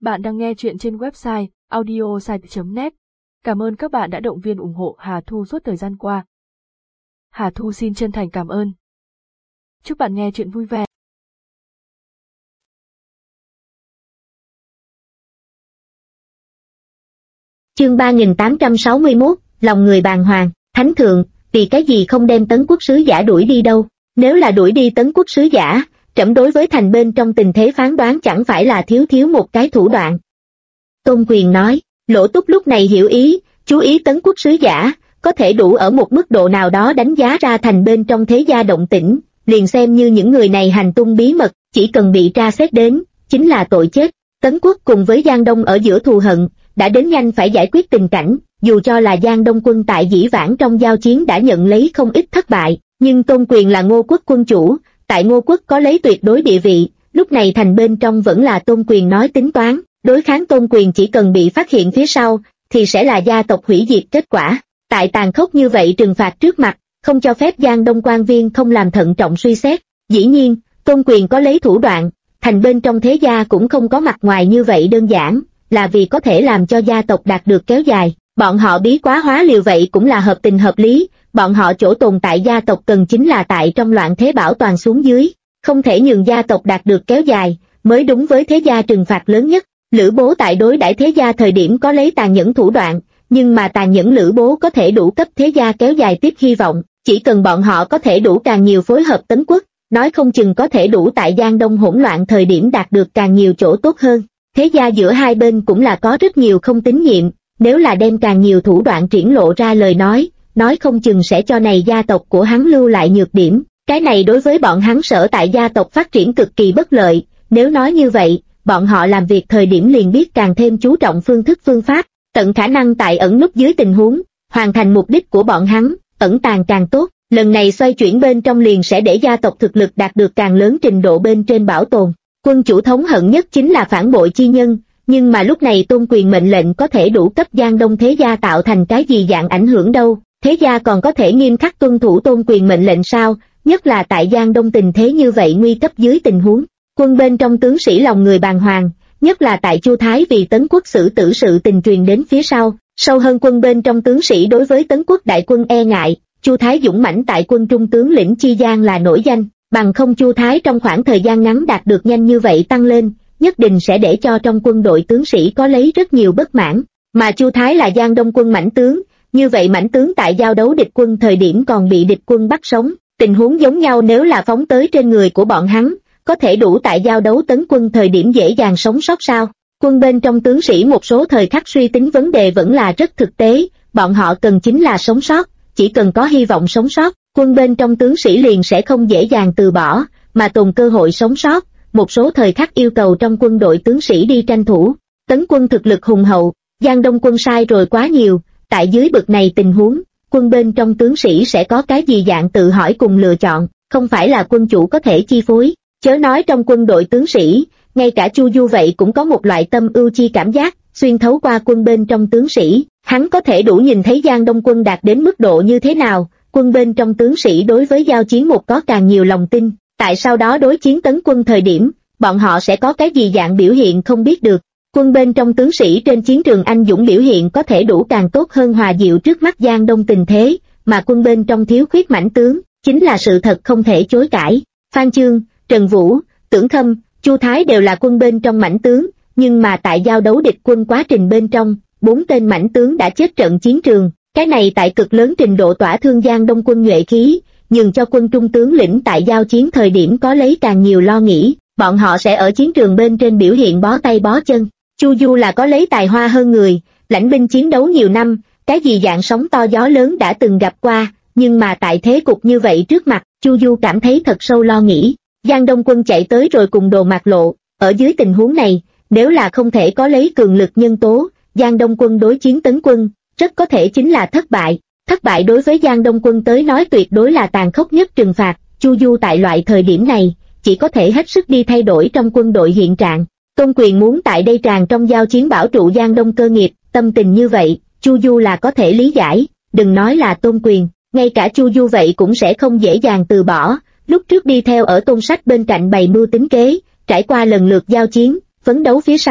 Bạn đang nghe chuyện trên website audiosite.net. Cảm ơn các bạn đã động viên ủng hộ Hà Thu suốt thời gian qua. Hà Thu xin chân thành cảm ơn. Chúc bạn nghe chuyện vui vẻ. Chương 3861, lòng người bàng hoàng. Thánh thượng, vì cái gì không đem Tấn Quốc sứ giả đuổi đi đâu? Nếu là đuổi đi Tấn Quốc sứ giả, trẫm đối với thành bên trong tình thế phán đoán chẳng phải là thiếu một cái thủ đoạn. Tôn Quyền nói, Lỗ Túc lúc này hiểu ý, chú ý Tấn Quốc sứ giả, có thể đủ ở một mức độ nào đó đánh giá ra thành bên trong thế gia động tĩnh, liền xem như những người này hành tung bí mật, chỉ cần bị tra xét đến, chính là tội chết. Tấn Quốc cùng với Giang Đông ở giữa thù hận, đã đến nhanh phải giải quyết tình cảnh, dù cho là Giang Đông quân tại dĩ vãng trong giao chiến đã nhận lấy không ít thất bại, nhưng Tôn Quyền là Ngô Quốc quân chủ, tại Ngô Quốc có lấy tuyệt đối địa vị, lúc này thành bên trong vẫn là Tôn Quyền nói tính toán, đối kháng Tôn Quyền chỉ cần bị phát hiện phía sau, thì sẽ là gia tộc hủy diệt kết quả. Tại tàn khốc như vậy trừng phạt trước mặt, không cho phép Giang Đông quan viên không làm thận trọng suy xét. Dĩ nhiên, Tôn Quyền có lấy thủ đoạn, thành bên trong thế gia cũng không có mặt ngoài như vậy đơn giản, là vì có thể làm cho gia tộc đạt được kéo dài. Bọn họ bí quá hóa liều vậy cũng là hợp tình hợp lý, bọn họ chỗ tồn tại gia tộc cần chính là tại trong loạn thế bảo toàn xuống dưới, không thể nhường gia tộc đạt được kéo dài, mới đúng với thế gia trừng phạt lớn nhất. Lữ Bố tại đối đãi thế gia thời điểm có lấy tàn nhẫn thủ đoạn, nhưng mà tàn nhẫn Lữ Bố có thể đủ cấp thế gia kéo dài tiếp hy vọng, chỉ cần bọn họ có thể đủ càng nhiều phối hợp Tấn Quốc, nói không chừng có thể đủ tại Giang Đông hỗn loạn thời điểm đạt được càng nhiều chỗ tốt hơn. Thế gia giữa hai bên cũng là có rất nhiều không tín nhiệm, nếu là đem càng nhiều thủ đoạn triển lộ ra lời nói không chừng sẽ cho này gia tộc của hắn lưu lại nhược điểm, cái này đối với bọn hắn sở tại gia tộc phát triển cực kỳ bất lợi, nếu nói như vậy, bọn họ làm việc thời điểm liền biết càng thêm chú trọng phương thức phương pháp, tận khả năng tại ẩn núp dưới tình huống, hoàn thành mục đích của bọn hắn, ẩn tàng càng tốt, lần này xoay chuyển bên trong liền sẽ để gia tộc thực lực đạt được càng lớn trình độ bên trên bảo tồn. Quân chủ thống hận nhất chính là phản bội chi nhân, nhưng mà lúc này Tôn Quyền mệnh lệnh có thể đủ cấp Giang Đông thế gia tạo thành cái gì dạng ảnh hưởng đâu, thế gia còn có thể nghiêm khắc tuân thủ Tôn Quyền mệnh lệnh sao, nhất là tại Giang Đông tình thế như vậy nguy cấp dưới tình huống. Quân bên trong tướng sĩ lòng người bàng hoàng, nhất là tại Chu Thái vì Tấn Quốc xử tử sự tình truyền đến phía sau, sâu hơn quân bên trong tướng sĩ đối với Tấn Quốc đại quân e ngại, Chu Thái dũng mãnh tại quân trung tướng lĩnh chi gian là nổi danh, bằng không Chu Thái trong khoảng thời gian ngắn đạt được nhanh như vậy tăng lên, nhất định sẽ để cho trong quân đội tướng sĩ có lấy rất nhiều bất mãn, mà Chu Thái là Giang Đông quân mãnh tướng, như vậy mãnh tướng tại giao đấu địch quân thời điểm còn bị địch quân bắt sống, tình huống giống nhau nếu là phóng tới trên người của bọn hắn, có thể đủ tại giao đấu tấn quân thời điểm dễ dàng sống sót sao? Quân bên trong tướng sĩ một số thời khắc suy tính vấn đề vẫn là rất thực tế, bọn họ cần chính là sống sót, chỉ cần có hy vọng sống sót, quân bên trong tướng sĩ liền sẽ không dễ dàng từ bỏ, mà tồn cơ hội sống sót, một số thời khắc yêu cầu trong quân đội tướng sĩ đi tranh thủ. Tấn quân thực lực hùng hậu, Giang Đông quân sai rồi quá nhiều, tại dưới bực này tình huống, quân bên trong tướng sĩ sẽ có cái gì dạng tự hỏi cùng lựa chọn, không phải là quân chủ có thể chi phối. Chớ nói trong quân đội tướng sĩ, ngay cả Chu Du vậy cũng có một loại tâm ưu chi cảm giác, xuyên thấu qua quân bên trong tướng sĩ, hắn có thể đủ nhìn thấy Giang Đông quân đạt đến mức độ như thế nào, quân bên trong tướng sĩ đối với giao chiến một có càng nhiều lòng tin, tại sau đó đối chiến tấn quân thời điểm, bọn họ sẽ có cái gì dạng biểu hiện không biết được. Quân bên trong tướng sĩ trên chiến trường anh dũng biểu hiện có thể đủ càng tốt hơn hòa dịu trước mắt Giang Đông tình thế, mà quân bên trong thiếu khuyết mãnh tướng, chính là sự thật không thể chối cãi. Phan Chương, Trần Vũ, Tưởng Khâm, Chu Thái đều là quân bên trong mãnh tướng, nhưng mà tại giao đấu địch quân quá trình bên trong, 4 tên mãnh tướng đã chết trận chiến trường, cái này tại cực lớn trình độ tỏa thương Giang Đông quân nhuệ khí, nhường cho quân trung tướng lĩnh tại giao chiến thời điểm có lấy càng nhiều lo nghĩ, bọn họ sẽ ở chiến trường bên trên biểu hiện bó tay bó chân. Chu Du là có lấy tài hoa hơn người, lãnh binh chiến đấu nhiều năm, cái gì dạng sóng to gió lớn đã từng gặp qua, nhưng mà tại thế cục như vậy trước mặt, Chu Du cảm thấy thật sâu lo nghĩ. Giang Đông quân chạy tới rồi cùng Đồ Mạc Lộ, ở dưới tình huống này, nếu là không thể có lấy cường lực nhân tố, Giang Đông quân đối chiến tấn quân, rất có thể chính là thất bại. Thất bại đối với Giang Đông quân tới nói tuyệt đối là tàn khốc nhất trừng phạt, Chu Du tại loại thời điểm này, chỉ có thể hết sức đi thay đổi trong quân đội hiện trạng. Tôn Quyền muốn tại đây tràn trong giao chiến bảo trụ Giang Đông cơ nghiệp, tâm tình như vậy, Chu Du là có thể lý giải, đừng nói là Tôn Quyền, ngay cả Chu Du vậy cũng sẽ không dễ dàng từ bỏ. Lúc trước đi theo ở Tôn Sách bên cạnh bày mưu tính kế, trải qua lần lượt giao chiến, phấn đấu phía sau,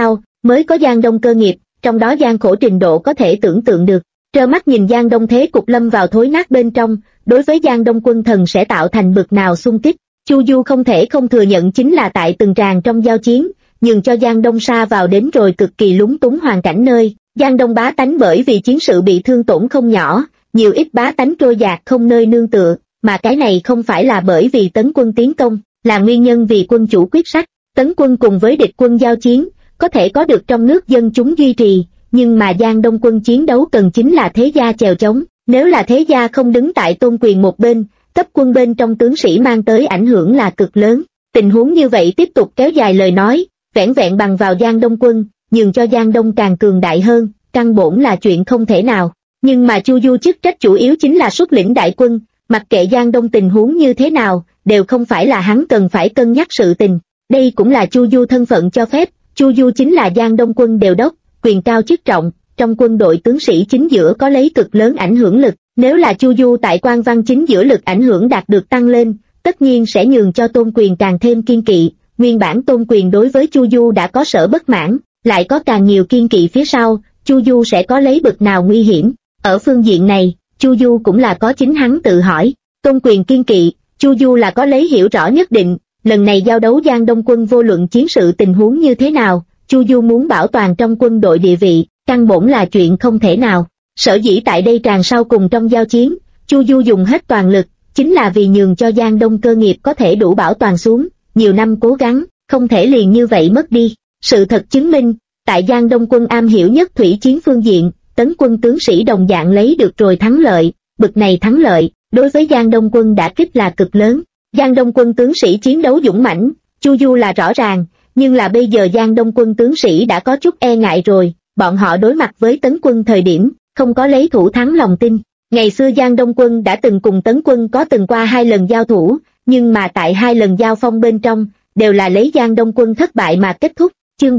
mới có Giang Đông cơ nghiệp, trong đó gian khổ trình độ có thể tưởng tượng được. Trơ mắt nhìn Giang Đông thế cục lâm vào thối nát bên trong, đối với Giang Đông quân thần sẽ tạo thành bực nào xung kích. Chu Du không thể không thừa nhận chính là tại từng tràng trong giao chiến, nhường cho Giang Đông sa vào đến rồi cực kỳ lúng túng hoàn cảnh nơi, Giang Đông bá tánh bởi vì chiến sự bị thương tổn không nhỏ, nhiều ít bá tánh trôi dạt không nơi nương tựa, mà cái này không phải là bởi vì tấn quân tiến công, là nguyên nhân vì quân chủ quyết sách, tấn quân cùng với địch quân giao chiến, có thể có được trong nước dân chúng duy trì, nhưng mà Giang Đông quân chiến đấu cần chính là thế gia chèo chống, nếu là thế gia không đứng tại tôn quyền một bên, cấp quân bên trong tướng sĩ mang tới ảnh hưởng là cực lớn. Tình huống như vậy tiếp tục kéo dài lời nói, vẻn vẹn bằng vào Giang Đông quân, nhường cho Giang Đông càng cường đại hơn, căn bổn là chuyện không thể nào. Nhưng mà Chu Du chức trách chủ yếu chính là xuất lĩnh đại quân, mặc kệ Giang Đông tình huống như thế nào, đều không phải là hắn cần phải cân nhắc sự tình. Đây cũng là Chu Du thân phận cho phép, Chu Du chính là Giang Đông quân đều đốc, quyền cao chức trọng, trong quân đội tướng sĩ chính giữa có lấy cực lớn ảnh hưởng lực. Nếu là Chu Du tại quan văn chính giữa lực ảnh hưởng đạt được tăng lên, tất nhiên sẽ nhường cho Tôn Quyền càng thêm kiên kỵ. Nguyên bản Tôn Quyền đối với Chu Du đã có sở bất mãn, lại có càng nhiều kiên kỵ phía sau, Chu Du sẽ có lấy bực nào nguy hiểm. Ở phương diện này, Chu Du cũng là có chính hắn tự hỏi. Tôn Quyền kiên kỵ, Chu Du là có lấy hiểu rõ nhất định. Lần này giao đấu Giang Đông quân vô luận chiến sự tình huống như thế nào, Chu Du muốn bảo toàn trong quân đội địa vị, căn bổn là chuyện không thể nào. Sở dĩ tại đây tràng sau cùng trong giao chiến, Chu Du dùng hết toàn lực, chính là vì nhường cho Giang Đông cơ nghiệp có thể đủ bảo toàn xuống, nhiều năm cố gắng, không thể liền như vậy mất đi. Sự thật chứng minh, tại Giang Đông quân am hiểu nhất thủy chiến phương diện, tấn quân tướng sĩ đồng dạng lấy được rồi thắng lợi, bực này thắng lợi, đối với Giang Đông quân đã kích là cực lớn. Giang Đông quân tướng sĩ chiến đấu dũng mãnh, Chu Du là rõ ràng, nhưng là bây giờ Giang Đông quân tướng sĩ đã có chút e ngại rồi, bọn họ đối mặt với tấn quân thời điểm, không có lấy thủ thắng lòng tin. Ngày xưa Giang Đông quân đã từng cùng tấn quân có từng qua 2 lần giao thủ, nhưng mà tại 2 lần giao phong bên trong, đều là lấy Giang Đông quân thất bại mà kết thúc. Chương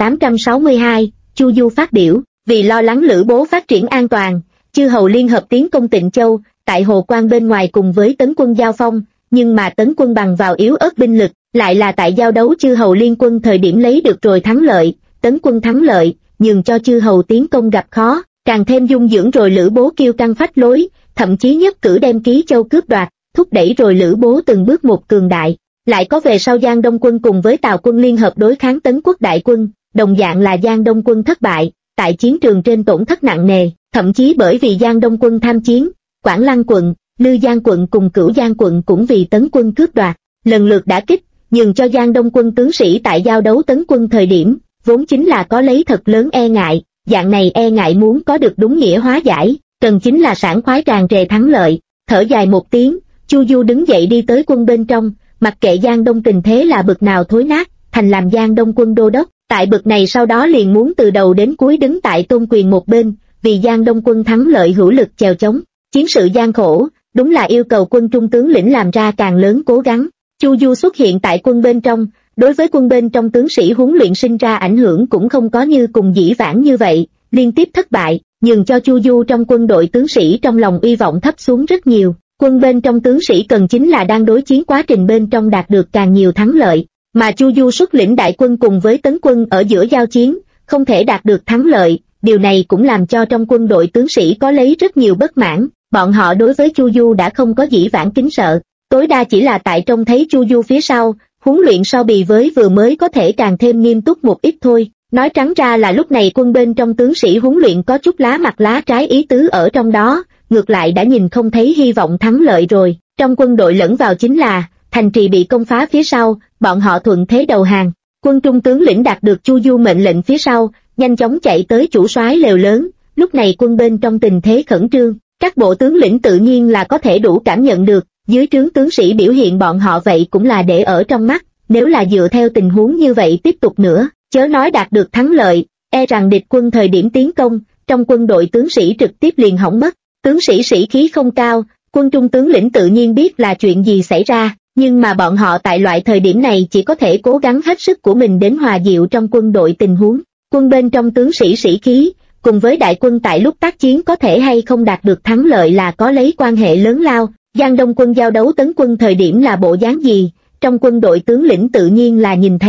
3862, Chu Du phát biểu, vì lo lắng Lữ Bố phát triển an toàn, chư hầu liên hợp tiến công Tịnh Châu, tại Hồ Quan bên ngoài cùng với tấn quân giao phong, nhưng mà tấn quân bằng vào yếu ớt binh lực, lại là tại giao đấu chư hầu liên quân thời điểm lấy được rồi thắng lợi, tấn quân thắng lợi, nhường cho chư hầu tiến công gặp khó, càng thêm dung dưỡng rồi Lữ Bố kiêu căng phách lối, thậm chí nhất cử đem Ký Châu cướp đoạt, thúc đẩy rồi Lữ Bố từng bước một cường đại. Lại có về sau Giang Đông quân cùng với Tào quân liên hợp đối kháng Tấn quốc đại quân, đồng dạng là Giang Đông quân thất bại, tại chiến trường trên tổn thất nặng nề, thậm chí bởi vì Giang Đông quân tham chiến, Quảng Lăng quận, Lư Giang quận cùng Cửu Giang quận cũng vì Tấn quân cướp đoạt, lần lượt đả kích, nhường cho Giang Đông quân tướng sĩ tại giao đấu Tấn quân thời điểm, vốn chính là có lấy thật lớn e ngại, dạng này e ngại muốn có được đúng nghĩa hóa giải, cần chính là sảng khoái tràn trề thắng lợi. Thở dài một tiếng, Chu Du đứng dậy đi tới quân bên trong, mặc kệ Giang Đông tình thế là bực nào thối nát, thành làm Giang Đông quân đô đốc, tại bực này sau đó liền muốn từ đầu đến cuối đứng tại Tôn Quyền một bên, vì Giang Đông quân thắng lợi hữu lực chèo chống. Chiến sự gian khổ, đúng là yêu cầu quân trung tướng lĩnh làm ra càng lớn cố gắng. Chu Du xuất hiện tại quân bên trong, đối với quân bên trong tướng sĩ huấn luyện sinh ra ảnh hưởng cũng không có như cùng dĩ vãng như vậy, liên tiếp thất bại, nhường cho Chu Du trong quân đội tướng sĩ trong lòng uy vọng thấp xuống rất nhiều. Quân bên trong tướng sĩ cần chính là đang đối chiến quá trình bên trong đạt được càng nhiều thắng lợi, mà Chu Du xuất lĩnh đại quân cùng với tấn quân ở giữa giao chiến, không thể đạt được thắng lợi, điều này cũng làm cho trong quân đội tướng sĩ có lấy rất nhiều bất mãn, bọn họ đối với Chu Du đã không có dĩ vãng kính sợ, tối đa chỉ là tại trông thấy Chu Du phía sau, huấn luyện so bì với vừa mới có thể càng thêm nghiêm túc một ít thôi. Nói trắng ra là lúc này quân bên trong tướng sĩ huấn luyện có chút lá mặt lá trái ý tứ ở trong đó, ngược lại đã nhìn không thấy hy vọng thắng lợi rồi. Trong quân đội lẫn vào chính là, thành trì bị công phá phía sau, bọn họ thuận thế đầu hàng. Quân trung tướng lĩnh đạt được Chu Du mệnh lệnh phía sau, nhanh chóng chạy tới chủ soái lều lớn, lúc này quân bên trong tình thế khẩn trương, các bộ tướng lĩnh tự nhiên là có thể đủ cảm nhận được, dưới trướng tướng sĩ biểu hiện bọn họ vậy cũng là để ở trong mắt, nếu là dựa theo tình huống như vậy tiếp tục nữa, chớ nói đạt được thắng lợi, e rằng địch quân thời điểm tiến công, trong quân đội tướng sĩ trực tiếp liền hỏng mất. Tướng sĩ sĩ khí không cao, quân trung tướng lĩnh tự nhiên biết là chuyện gì xảy ra, nhưng mà bọn họ tại loại thời điểm này chỉ có thể cố gắng hết sức của mình đến hòa dịu trong quân đội tình huống. Quân bên trong tướng sĩ sĩ khí, cùng với đại quân tại lúc tác chiến có thể hay không đạt được thắng lợi là có lấy quan hệ lớn lao. Giang Đông quân giao đấu tấn quân thời điểm là bộ dáng gì, trong quân đội tướng lĩnh tự nhiên là nhìn thấy,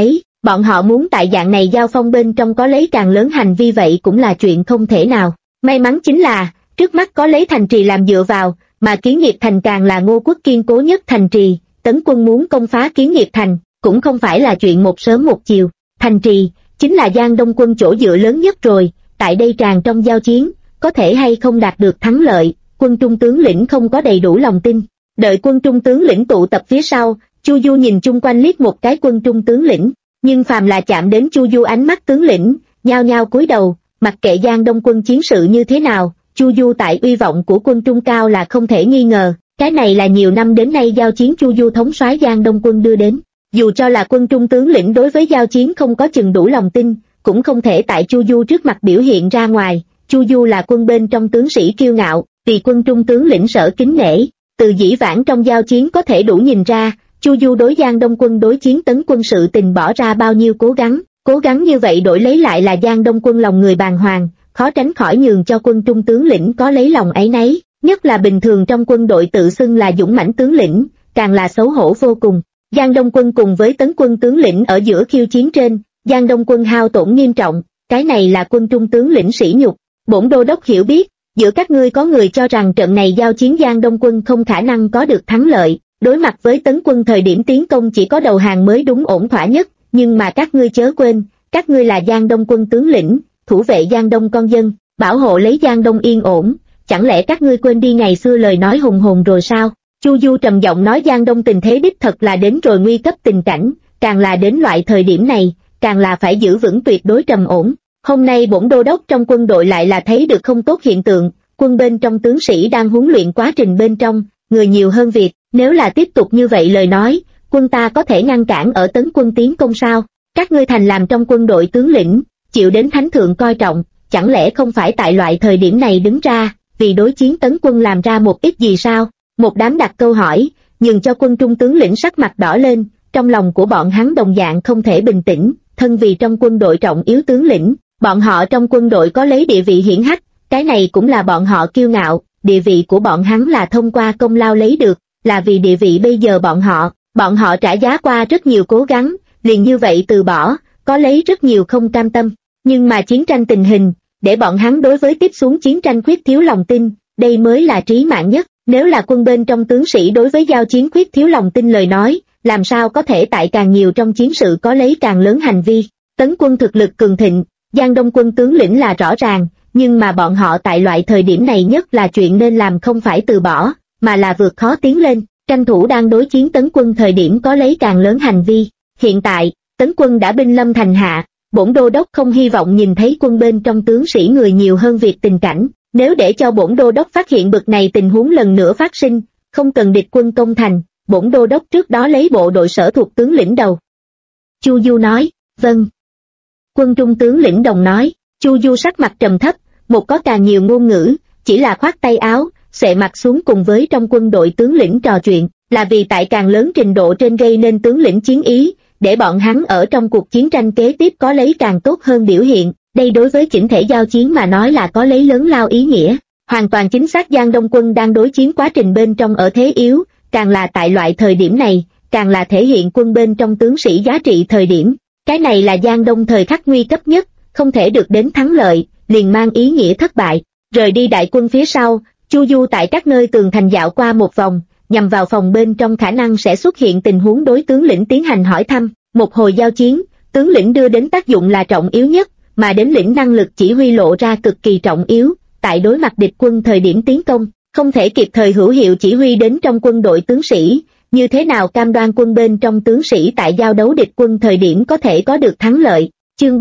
Bọn họ muốn tại dạng này giao phong bên trong có lấy càng lớn hành vi vậy cũng là chuyện không thể nào. May mắn chính là, trước mắt có lấy thành trì làm dựa vào, mà Kiến Nghiệp Thành càng là Ngô quốc kiên cố nhất thành trì, Tấn quân muốn công phá Kiến Nghiệp Thành, cũng không phải là chuyện một sớm một chiều. Thành trì, chính là Giang Đông quân chỗ dựa lớn nhất rồi, tại đây tràn trong giao chiến, có thể hay không đạt được thắng lợi, quân trung tướng lĩnh không có đầy đủ lòng tin. Đợi quân trung tướng lĩnh tụ tập phía sau, Chu Du nhìn chung quanh liếc một cái quân trung tướng lĩnh, nhưng phàm là chạm đến Chu Du ánh mắt tướng lĩnh, nhao nhao cúi đầu, mặc kệ Giang Đông quân chiến sự như thế nào, Chu Du tại uy vọng của quân trung cao là không thể nghi ngờ, cái này là nhiều năm đến nay giao chiến Chu Du thống soái Giang Đông quân đưa đến. Dù cho là quân trung tướng lĩnh đối với giao chiến không có chừng đủ lòng tin, cũng không thể tại Chu Du trước mặt biểu hiện ra ngoài. Chu Du là quân bên trong tướng sĩ kiêu ngạo, vì quân trung tướng lĩnh sở kính nể, từ dĩ vãng trong giao chiến có thể đủ nhìn ra, Chu Du đối Giang Đông quân đối chiến Tấn quân sự tình bỏ ra bao nhiêu cố gắng như vậy đổi lấy lại là Giang Đông quân lòng người bàng hoàng, khó tránh khỏi nhường cho quân trung tướng lĩnh có lấy lòng áy náy, nhất là bình thường trong quân đội tự xưng là dũng mãnh tướng lĩnh, càng là xấu hổ vô cùng. Giang Đông quân cùng với Tấn quân tướng lĩnh ở giữa khiêu chiến trên, Giang Đông quân hao tổn nghiêm trọng, cái này là quân trung tướng lĩnh sỉ nhục. Bổn đô đốc hiểu biết, giữa các ngươi có người cho rằng trận này giao chiến Giang Đông quân không khả năng có được thắng lợi, đối mặt với Tấn quân thời điểm tiến công chỉ có đầu hàng mới đúng ổn thỏa nhất, nhưng mà các ngươi chớ quên, các ngươi là Giang Đông quân tướng lĩnh, thủ vệ Giang Đông con dân, bảo hộ lấy Giang Đông yên ổn, chẳng lẽ các ngươi quên đi ngày xưa lời nói hùng hồn rồi sao? Chu Du trầm giọng nói Giang Đông tình thế đích thật là đến rồi nguy cấp tình cảnh, càng là đến loại thời điểm này, càng là phải giữ vững tuyệt đối trầm ổn. Hôm nay bổn đô đốc trong quân đội lại là thấy được không tốt hiện tượng, quân bên trong tướng sĩ đang huấn luyện quá trình bên trong, người nhiều hơn việc, nếu là tiếp tục như vậy lời nói, quân ta có thể ngăn cản ở Tấn quân tiến công sao? Các ngươi thành làm trong quân đội tướng lĩnh, chịu đến thánh thượng coi trọng, chẳng lẽ không phải tại loại thời điểm này đứng ra, vì đối chiến Tấn quân làm ra một ít gì sao? Một đám đặt câu hỏi, nhường cho quân trung tướng lĩnh sắc mặt đỏ lên, trong lòng của bọn hắn đồng dạng không thể bình tĩnh, thân vì trong quân đội trọng yếu tướng lĩnh, bọn họ trong quân đội có lấy địa vị hiển hách, cái này cũng là bọn họ kiêu ngạo, địa vị của bọn hắn là thông qua công lao lấy được, là vì địa vị bây giờ bọn họ trả giá qua rất nhiều cố gắng, liền như vậy từ bỏ, có lấy rất nhiều không cam tâm, nhưng mà chiến tranh tình hình, để bọn hắn đối với tiếp xuống chiến tranh khuyết thiếu lòng tin, đây mới là trí mạng nhất. Nếu là quân bên trong tướng sĩ đối với giao chiến khuyết thiếu lòng tin lời nói, làm sao có thể tại càng nhiều trong chiến sự có lấy càng lớn hành vi. Tấn quân thực lực cường thịnh, Giang Đông quân tướng lĩnh là rõ ràng, nhưng mà bọn họ tại loại thời điểm này nhất là chuyện nên làm không phải từ bỏ, mà là vượt khó tiến lên, tranh thủ đang đối chiến Tấn quân thời điểm có lấy càng lớn hành vi. Hiện tại, Tấn quân đã binh lâm thành hạ, bổn đô đốc không hy vọng nhìn thấy quân bên trong tướng sĩ người nhiều hơn việc tình cảnh. Nếu để cho bổn đô đốc phát hiện bực này tình huống lần nữa phát sinh, không cần địch quân công thành, bổn đô đốc trước đó lấy bộ đội sở thuộc tướng lĩnh đầu. Chu Du nói, vâng. Quân trung tướng lĩnh đồng nói, Chu Du sắc mặt trầm thấp, một có càng nhiều ngôn ngữ, chỉ là khoát tay áo, xệ mặt xuống cùng với trong quân đội tướng lĩnh trò chuyện, là vì tại càng lớn trình độ trên gây nên tướng lĩnh chiến ý, để bọn hắn ở trong cuộc chiến tranh kế tiếp có lấy càng tốt hơn biểu hiện. Đây đối với chỉnh thể giao chiến mà nói là có lấy lớn lao ý nghĩa, hoàn toàn chính xác. Giang Đông quân đang đối chiến quá trình bên trong ở thế yếu, càng là tại loại thời điểm này, càng là thể hiện quân bên trong tướng sĩ giá trị thời điểm. Cái này là Giang Đông thời khắc nguy cấp nhất, không thể được đến thắng lợi, liền mang ý nghĩa thất bại. Rời đi đại quân phía sau, Chu Du tại các nơi tường thành dạo qua một vòng, nhằm vào phòng bên trong khả năng sẽ xuất hiện tình huống đối tướng lĩnh tiến hành hỏi thăm. Một hồi giao chiến, tướng lĩnh đưa đến tác dụng là trọng yếu nhất, mà đến lĩnh năng lực chỉ huy lộ ra cực kỳ trọng yếu, tại đối mặt địch quân thời điểm tiến công, không thể kịp thời hữu hiệu chỉ huy đến trong quân đội tướng sĩ, như thế nào cam đoan quân bên trong tướng sĩ tại giao đấu địch quân thời điểm có thể có được thắng lợi. Chương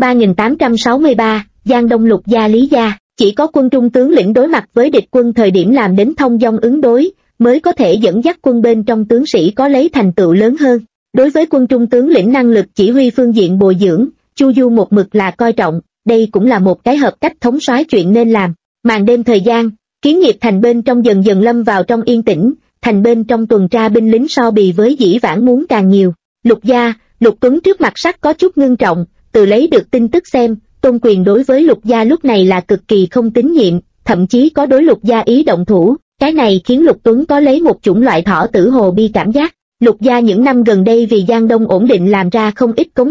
3863, Giang Đông Lục Gia Lý Gia, chỉ có quân trung tướng lĩnh đối mặt với địch quân thời điểm làm đến thông dong ứng đối, mới có thể dẫn dắt quân bên trong tướng sĩ có lấy thành tựu lớn hơn. Đối với quân trung tướng lĩnh năng lực chỉ huy phương diện bồi dưỡng, Chu Du một mực là coi trọng, đây cũng là một cái hợp cách thống soái chuyện nên làm. Màn đêm thời gian, Kiến Nghiệp thành bên trong dần dần lâm vào trong yên tĩnh, thành bên trong tuần tra binh lính so bì với dĩ vãng muốn càng nhiều. Lục Gia, Lục Tuấn trước mặt sắc có chút ngưng trọng, từ lấy được tin tức xem, Tôn Quyền đối với Lục Gia lúc này là cực kỳ không tín nhiệm, thậm chí có đối Lục Gia ý động thủ, cái này khiến Lục Tuấn có lấy một chủng loại thỏ tử hồ bi cảm giác. Lục Gia những năm gần đây vì Giang Đông ổn định làm ra không ít cống hiến,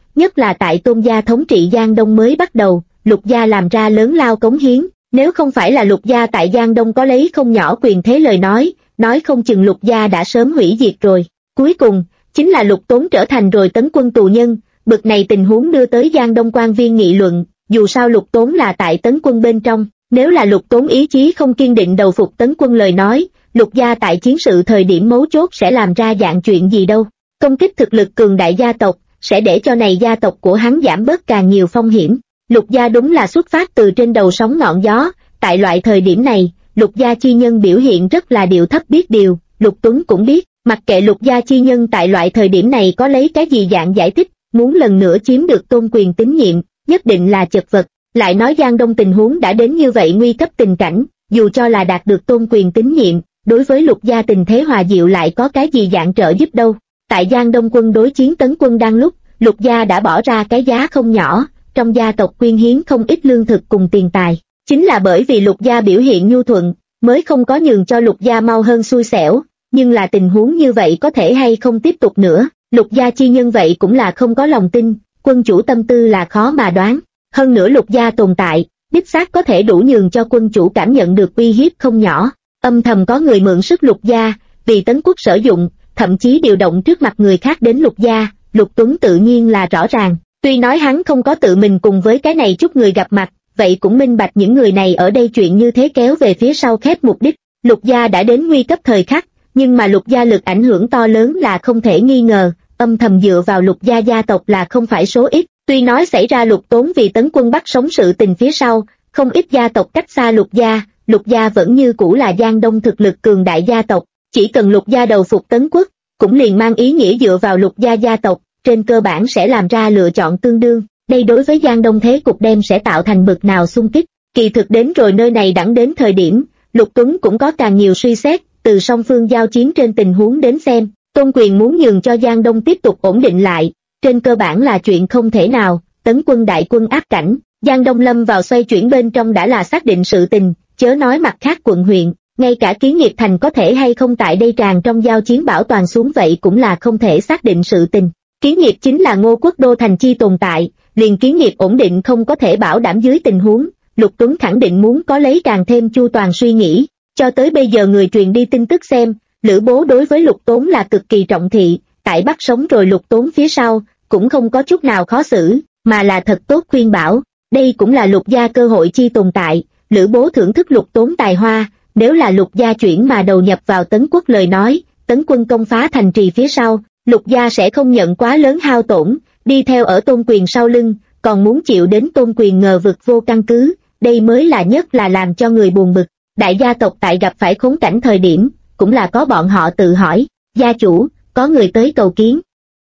nhất là tại Tôn gia thống trị Giang Đông mới bắt đầu, Lục gia làm ra lớn lao cống hiến, nếu không phải là Lục gia tại Giang Đông có lấy không nhỏ quyền thế lời nói không chừng Lục gia đã sớm hủy diệt rồi. Cuối cùng, chính là Lục Tốn trở thành rồi Tấn Quân tù nhân, bực này tình huống đưa tới Giang Đông quan viên nghị luận, dù sao Lục Tốn là tại Tấn Quân bên trong, nếu là Lục Tốn ý chí không kiên định đầu phục Tấn Quân lời nói, Lục gia tại chiến sự thời điểm mấu chốt sẽ làm ra dạng chuyện gì đâu. Công kích thực lực cường đại gia tộc, sẽ để cho này gia tộc của hắn giảm bớt càng nhiều phong hiểm. Lục gia đúng là xuất phát từ trên đầu sóng ngọn gió, tại loại thời điểm này, Lục gia chi nhân biểu hiện rất là điệu thấp biết điều, Lục Tuấn cũng biết, mặc kệ Lục gia chi nhân tại loại thời điểm này có lấy cái gì dạng giải thích, muốn lần nữa chiếm được tôn quyền tín nhiệm, nhất định là chật vật. Lại nói Giang Đông tình huống đã đến như vậy nguy cấp tình cảnh, dù cho là đạt được tôn quyền tín nhiệm, đối với Lục gia tình thế hòa dịu lại có cái gì dạng trợ giúp đâu. Tại Giang Đông quân đối chiến Tấn Quân đang lúc, Lục gia đã bỏ ra cái giá không nhỏ, trong gia tộc quyên hiến không ít lương thực cùng tiền tài. Chính là bởi vì Lục gia biểu hiện nhu thuận, mới không có nhường cho Lục gia mau hơn xui xẻo, nhưng là tình huống như vậy có thể hay không tiếp tục nữa, Lục gia chi nhân vậy cũng là không có lòng tin, quân chủ tâm tư là khó mà đoán. Hơn nữa Lục gia tồn tại, đích xác có thể đủ nhường cho quân chủ cảm nhận được uy hiếp không nhỏ, âm thầm có người mượn sức Lục gia, vì Tấn Quốc sử dụng, thậm chí điều động trước mặt người khác đến Lục gia, Lục Tuấn tự nhiên là rõ ràng, tuy nói hắn không có tự mình cùng với cái này chút người gặp mặt, vậy cũng minh bạch những người này ở đây chuyện như thế kéo về phía sau khép mục đích. Lục gia đã đến nguy cấp thời khắc, nhưng mà Lục gia lực ảnh hưởng to lớn là không thể nghi ngờ, âm thầm dựa vào Lục gia gia tộc là không phải số ít. Tuy nói xảy ra Lục Tốn vì Tấn Quân bắt sống sự tình phía sau, không ít gia tộc cách xa Lục gia vẫn như cũ là Giang Đông thực lực cường đại gia tộc, chỉ cần Lục gia đầu phục Tấn Quốc, cũng liền mang ý nghĩa dựa vào Lục gia gia tộc, trên cơ bản sẽ làm ra lựa chọn tương đương, đây đối với Giang Đông thế cục đem sẽ tạo thành bực nào xung kích. Kỳ thực đến rồi nơi này đẳng đến thời điểm, Lục Tuấn cũng có càng nhiều suy xét, từ song phương giao chiến trên tình huống đến xem, Tôn Quyền muốn nhường cho Giang Đông tiếp tục ổn định lại, trên cơ bản là chuyện không thể nào. Tấn Quân đại quân áp cảnh, Giang Đông lâm vào xoay chuyển bên trong đã là xác định sự tình, chớ nói mặt khác quận huyện, ngay cả Kiến Nghiệp Thành có thể hay không tại đây tràn trong giao chiến bảo toàn xuống vậy cũng là không thể xác định sự tình. Kiến Nghiệp chính là Ngô Quốc đô thành chi tồn tại, liền Kiến Nghiệp ổn định không có thể bảo đảm dưới tình huống, Lục Tuấn khẳng định muốn có lấy càng thêm chu toàn suy nghĩ. Cho tới bây giờ người truyền đi tin tức xem, Lữ Bố đối với Lục Tốn là cực kỳ trọng thị, tại bắt sống rồi Lục Tốn phía sau, cũng không có chút nào khó xử, mà là thật tốt khuyên bảo, đây cũng là Lục gia cơ hội chi tồn tại. Lữ Bố thưởng thức Lục Tốn tài hoa, nếu là Lục gia chuyển mà đầu nhập vào Tấn Quốc lời nói, Tấn Quân công phá thành trì phía sau, Lục gia sẽ không nhận quá lớn hao tổn, đi theo ở Tôn Quyền sau lưng, còn muốn chịu đến Tôn Quyền ngờ vực vô căn cứ, đây mới là nhất là làm cho người buồn bực. Đại gia tộc tại gặp phải khốn cảnh thời điểm, cũng là có bọn họ tự hỏi, gia chủ, có người tới cầu kiến.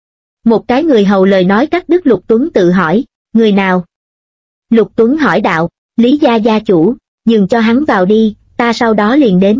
Một cái người hầu lời nói cắt đứt Lục Tuấn tự hỏi, người nào? Lục Tuấn hỏi đạo, Lý gia gia chủ, nhường cho hắn vào đi, ta sau đó liền đến.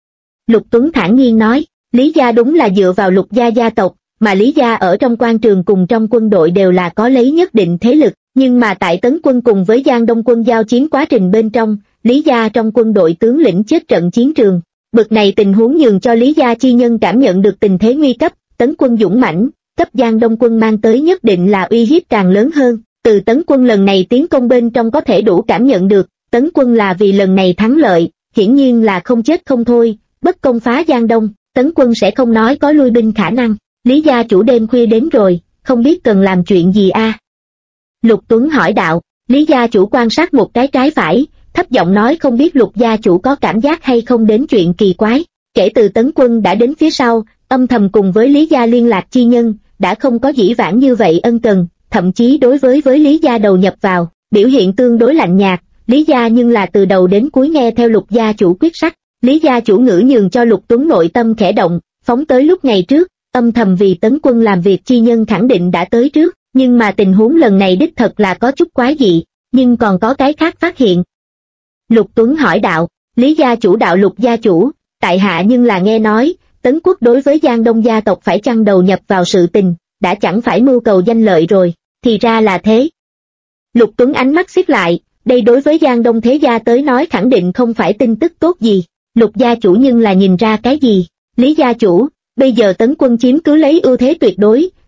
Lục Tuấn thản nhiên nói, Lý gia đúng là dựa vào Lục gia gia tộc, mà Lý gia ở trong quan trường cùng trong quân đội đều là có lấy nhất định thế lực, nhưng mà tại Tấn Quân cùng với Giang Đông quân giao chiến quá trình bên trong, Lý gia trong quân đội tướng lĩnh chết trận chiến trường. Bực này tình huống nhường cho Lý gia chi nhân cảm nhận được tình thế nguy cấp, Tấn Quân dũng mãnh, cấp Giang Đông quân mang tới nhất định là uy hiếp càng lớn hơn. Từ Tấn Quân lần này tiến công bên trong có thể đủ cảm nhận được, Tấn Quân là vì lần này thắng lợi, hiển nhiên là không chết không thôi, bất công phá Giang Đông, Tấn Quân sẽ không nói có lui binh khả năng. Lý gia chủ đêm khuya đến rồi, không biết cần làm chuyện gì a? Lục Tuấn hỏi đạo. Lý gia chủ quan sát một cái trái phải, thấp giọng nói không biết Lục gia chủ có cảm giác hay không đến chuyện kỳ quái. Kể từ Tấn Quân đã đến phía sau, âm thầm cùng với Lý gia liên lạc chi nhân, đã không có dĩ vãng như vậy ân cần, thậm chí đối với Lý gia đầu nhập vào, biểu hiện tương đối lạnh nhạt. Lý gia nhưng là từ đầu đến cuối nghe theo Lục gia chủ quyết sách. Lý gia chủ ngữ nhường cho Lục Tuấn nội tâm khẽ động, phóng tới lúc ngày trước, âm thầm vì Tấn Quân làm việc chi nhân khẳng định đã tới trước, nhưng mà tình huống lần này đích thật là có chút quái dị, nhưng còn có cái khác phát hiện. Lục Tuấn hỏi đạo, Lý gia chủ đạo Lục gia chủ, tại hạ nhưng là nghe nói, Tấn Quốc đối với Giang Đông gia tộc phải chăng đầu nhập vào sự tình, đã chẳng phải mưu cầu danh lợi rồi, thì ra là thế. Lục Tuấn ánh mắt xít lại, đây đối với Giang Đông thế gia tới nói khẳng định không phải tin tức tốt gì. Lục gia chủ nhưng là nhìn ra cái gì? Lý gia chủ, bây giờ Tấn Quân chiếm cứ lấy ưu thế tuyệt đối,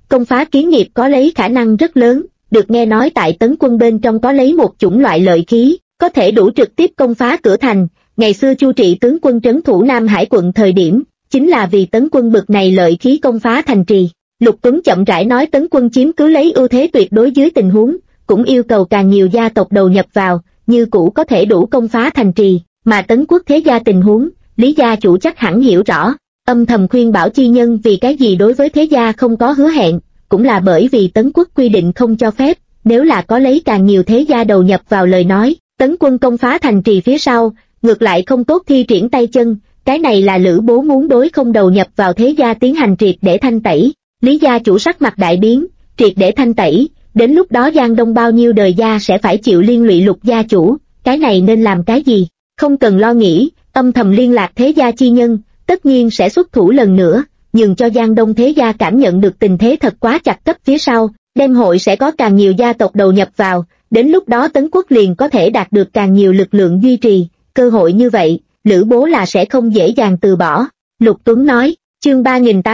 công phá kiến nghiệp có lấy khả năng rất lớn, được nghe nói tại Tấn quân bên trong có lấy một chủng loại lợi khí, có thể đủ trực tiếp công phá cửa thành. Ngày xưa Chu Trị tướng quân trấn thủ Nam Hải quận thời điểm, chính là vì Tấn quân bực này lợi khí công phá thành trì. Lục Tuấn chậm rãi nói Tấn quân chiếm cứ lấy ưu thế tuyệt đối dưới tình huống, cũng yêu cầu càng nhiều gia tộc đầu nhập vào, như cũ có thể đủ công phá thành trì, mà Tấn quốc thế gia tình huống, Lý gia chủ chắc hẳn hiểu rõ, âm thầm khuyên bảo chi nhân vì cái gì đối với thế gia không có hứa hẹn, cũng là bởi vì Tấn quốc quy định không cho phép, nếu là có lấy càng nhiều thế gia đầu nhập vào lời nói, Tấn quân công phá thành trì phía sau, ngược lại không tốt thi triển tay chân, cái này là Lữ Bố muốn đối không đầu nhập vào thế gia tiến hành triệt để thanh tẩy. Lý gia chủ sắc mặt đại biến, triệt để thanh tẩy, đến lúc đó Giang Đông bao nhiêu đời gia sẽ phải chịu liên lụy Lục gia chủ, cái này nên làm cái gì? Không cần lo nghĩ, âm thầm liên lạc thế gia chi nhân, tất nhiên sẽ xuất thủ lần nữa, nhường cho Giang Đông thế gia cảm nhận được tình thế thật quá chặt cấp phía sau, đêm hội sẽ có càng nhiều gia tộc đầu nhập vào, đến lúc đó Tấn quốc liền có thể đạt được càng nhiều lực lượng duy trì, cơ hội như vậy, Lữ Bố là sẽ không dễ dàng từ bỏ. Lục Tuấn nói, chương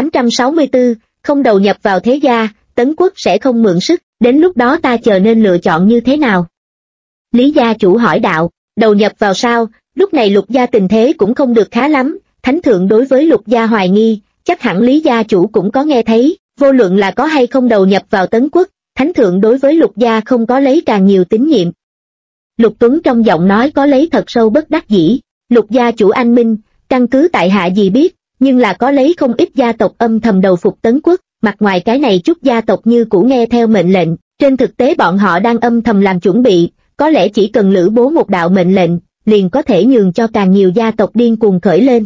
3864, không đầu nhập vào thế gia, Tấn quốc sẽ không mượn sức, đến lúc đó ta chờ nên lựa chọn như thế nào? Lý gia chủ hỏi đạo, đầu nhập vào sao, lúc này Lục gia tình thế cũng không được khá lắm, Thánh thượng đối với Lục gia hoài nghi, chắc hẳn Lý gia chủ cũng có nghe thấy, vô luận là có hay không đầu nhập vào Tấn quốc, Thánh thượng đối với Lục gia không có lấy càng nhiều tín nhiệm. Lục Tuấn trong giọng nói có lấy thật sâu bất đắc dĩ, Lục gia chủ anh minh, căn cứ tại hạ gì biết, nhưng là có lấy không ít gia tộc âm thầm đầu phục Tấn quốc, mặt ngoài cái này chút gia tộc như cũ nghe theo mệnh lệnh, trên thực tế bọn họ đang âm thầm làm chuẩn bị, có lẽ chỉ cần Lữ Bố một đạo mệnh lệnh, liền có thể nhường cho càng nhiều gia tộc điên cuồng khởi lên.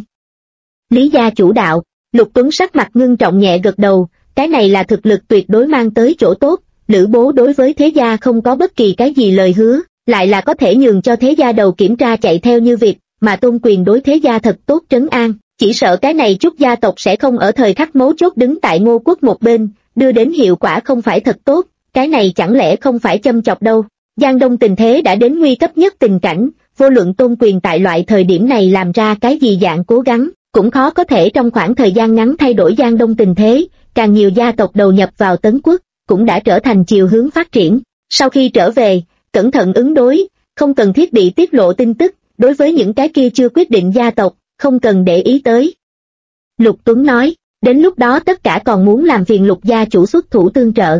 Lý gia chủ đạo, Lục Tuấn sắc mặt ngưng trọng nhẹ gật đầu, cái này là thực lực tuyệt đối mang tới chỗ tốt, Lữ Bố đối với thế gia không có bất kỳ cái gì lời hứa, lại là có thể nhường cho thế gia đầu kiểm tra chạy theo như việc, mà tôn quyền đối thế gia thật tốt trấn an, chỉ sợ cái này chút gia tộc sẽ không ở thời khắc mấu chốt đứng tại Ngô quốc một bên, đưa đến hiệu quả không phải thật tốt, cái này chẳng lẽ không phải châm chọc đâu. Giang Đông tình thế đã đến nguy cấp nhất tình cảnh, vô luận tôn quyền tại loại thời điểm này làm ra cái gì dạng cố gắng, cũng khó có thể trong khoảng thời gian ngắn thay đổi Giang Đông tình thế, càng nhiều gia tộc đầu nhập vào Tấn quốc, cũng đã trở thành chiều hướng phát triển. Sau khi trở về, cẩn thận ứng đối, không cần thiết bị tiết lộ tin tức, đối với những cái kia chưa quyết định gia tộc, không cần để ý tới. Lục Tuấn nói, đến lúc đó tất cả còn muốn làm phiền Lục gia chủ xuất thủ tương trợ.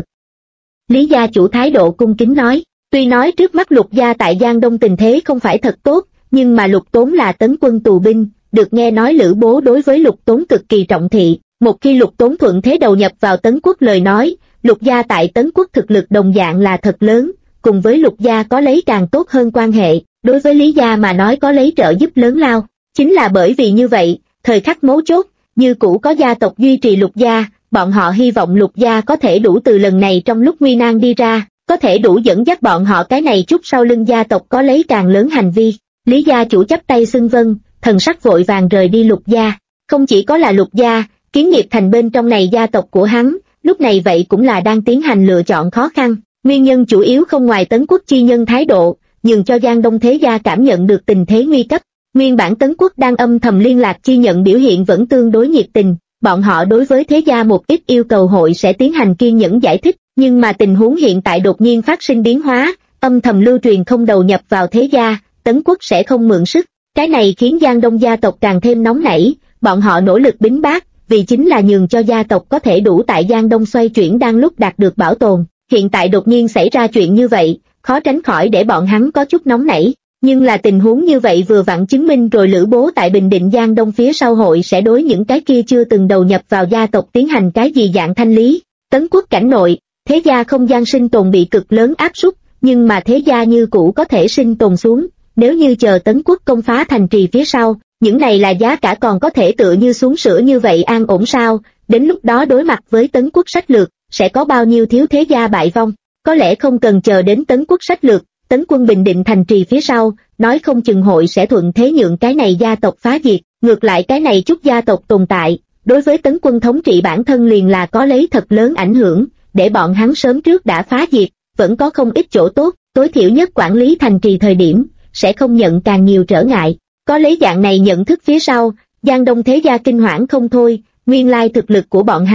Lý gia chủ thái độ cung kính nói, tuy nói trước mắt Lục gia tại Giang Đông tình thế không phải thật tốt, nhưng mà Lục Tốn là Tấn quân tù binh, được nghe nói Lữ Bố đối với Lục Tốn cực kỳ trọng thị, một khi Lục Tốn thuận thế đầu nhập vào Tấn quốc lời nói, Lục gia tại Tấn quốc thực lực đồng dạng là thật lớn, cùng với Lục gia có lấy càng tốt hơn quan hệ, đối với Lý gia mà nói có lấy trợ giúp lớn lao, chính là bởi vì như vậy, thời khắc mấu chốt, như cũ có gia tộc duy trì Lục gia, bọn họ hy vọng Lục gia có thể đủ từ lần này trong lúc nguy nan đi ra, có thể đủ dẫn dắt bọn họ cái này chút sau lưng gia tộc có lấy càng lớn hành vi. Lý gia chủ chắp tay xưng vâng, thần sắc vội vàng rời đi Lục gia, không chỉ có là Lục gia, Kiến Nghiệp Thành bên trong này gia tộc của hắn, lúc này vậy cũng là đang tiến hành lựa chọn khó khăn, nguyên nhân chủ yếu không ngoài Tấn quốc chi nhân thái độ, nhường cho Giang Đông thế gia cảm nhận được tình thế nguy cấp. Nguyên bản Tấn quốc đang âm thầm liên lạc chi nhận biểu hiện vẫn tương đối nhiệt tình, bọn họ đối với thế gia một ít yêu cầu hội sẽ tiến hành kiên nhẫn giải thích, nhưng mà tình huống hiện tại đột nhiên phát sinh biến hóa, âm thầm lưu truyền không đầu nhập vào thế gia, Tấn quốc sẽ không mượn sức, cái này khiến Giang Đông gia tộc càng thêm nóng nảy, bọn họ nỗ lực bính bác, vì chính là nhường cho gia tộc có thể đủ tại Giang Đông xoay chuyển đang lúc đạt được bảo tồn, hiện tại đột nhiên xảy ra chuyện như vậy, khó tránh khỏi để bọn hắn có chút nóng nảy. Nhưng là tình huống như vậy vừa vặn chứng minh rồi Lữ Bố tại Bình Định Giang Đông phía sau hội sẽ đối những cái kia chưa từng đầu nhập vào gia tộc tiến hành cái gì dạng thanh lý. Tấn quốc cảnh nội, thế gia không gian sinh tồn bị cực lớn áp suất, nhưng mà thế gia như cũ có thể sinh tồn xuống, nếu như chờ Tấn quốc công phá thành trì phía sau, những này là giá cả còn có thể tựa như xuống sữa như vậy an ổn sao, đến lúc đó đối mặt với Tấn quốc sách lược, sẽ có bao nhiêu thiếu thế gia bại vong, có lẽ không cần chờ đến Tấn quốc sách lược. Tấn quân Bình Định thành trì phía sau, nói không chừng hội sẽ thuận thế nhượng cái này gia tộc phá diệt, ngược lại cái này chút gia tộc tồn tại, đối với Tấn quân thống trị bản thân liền là có lấy thật lớn ảnh hưởng, để bọn hắn sớm trước đã phá diệt, vẫn có không ít chỗ tốt, tối thiểu nhất quản lý thành trì thời điểm, sẽ không nhận càng nhiều trở ngại. Có lấy dạng này nhận thức phía sau, Giang Đông thế gia kinh hoảng không thôi, nguyên lai thực lực của bọn hắn,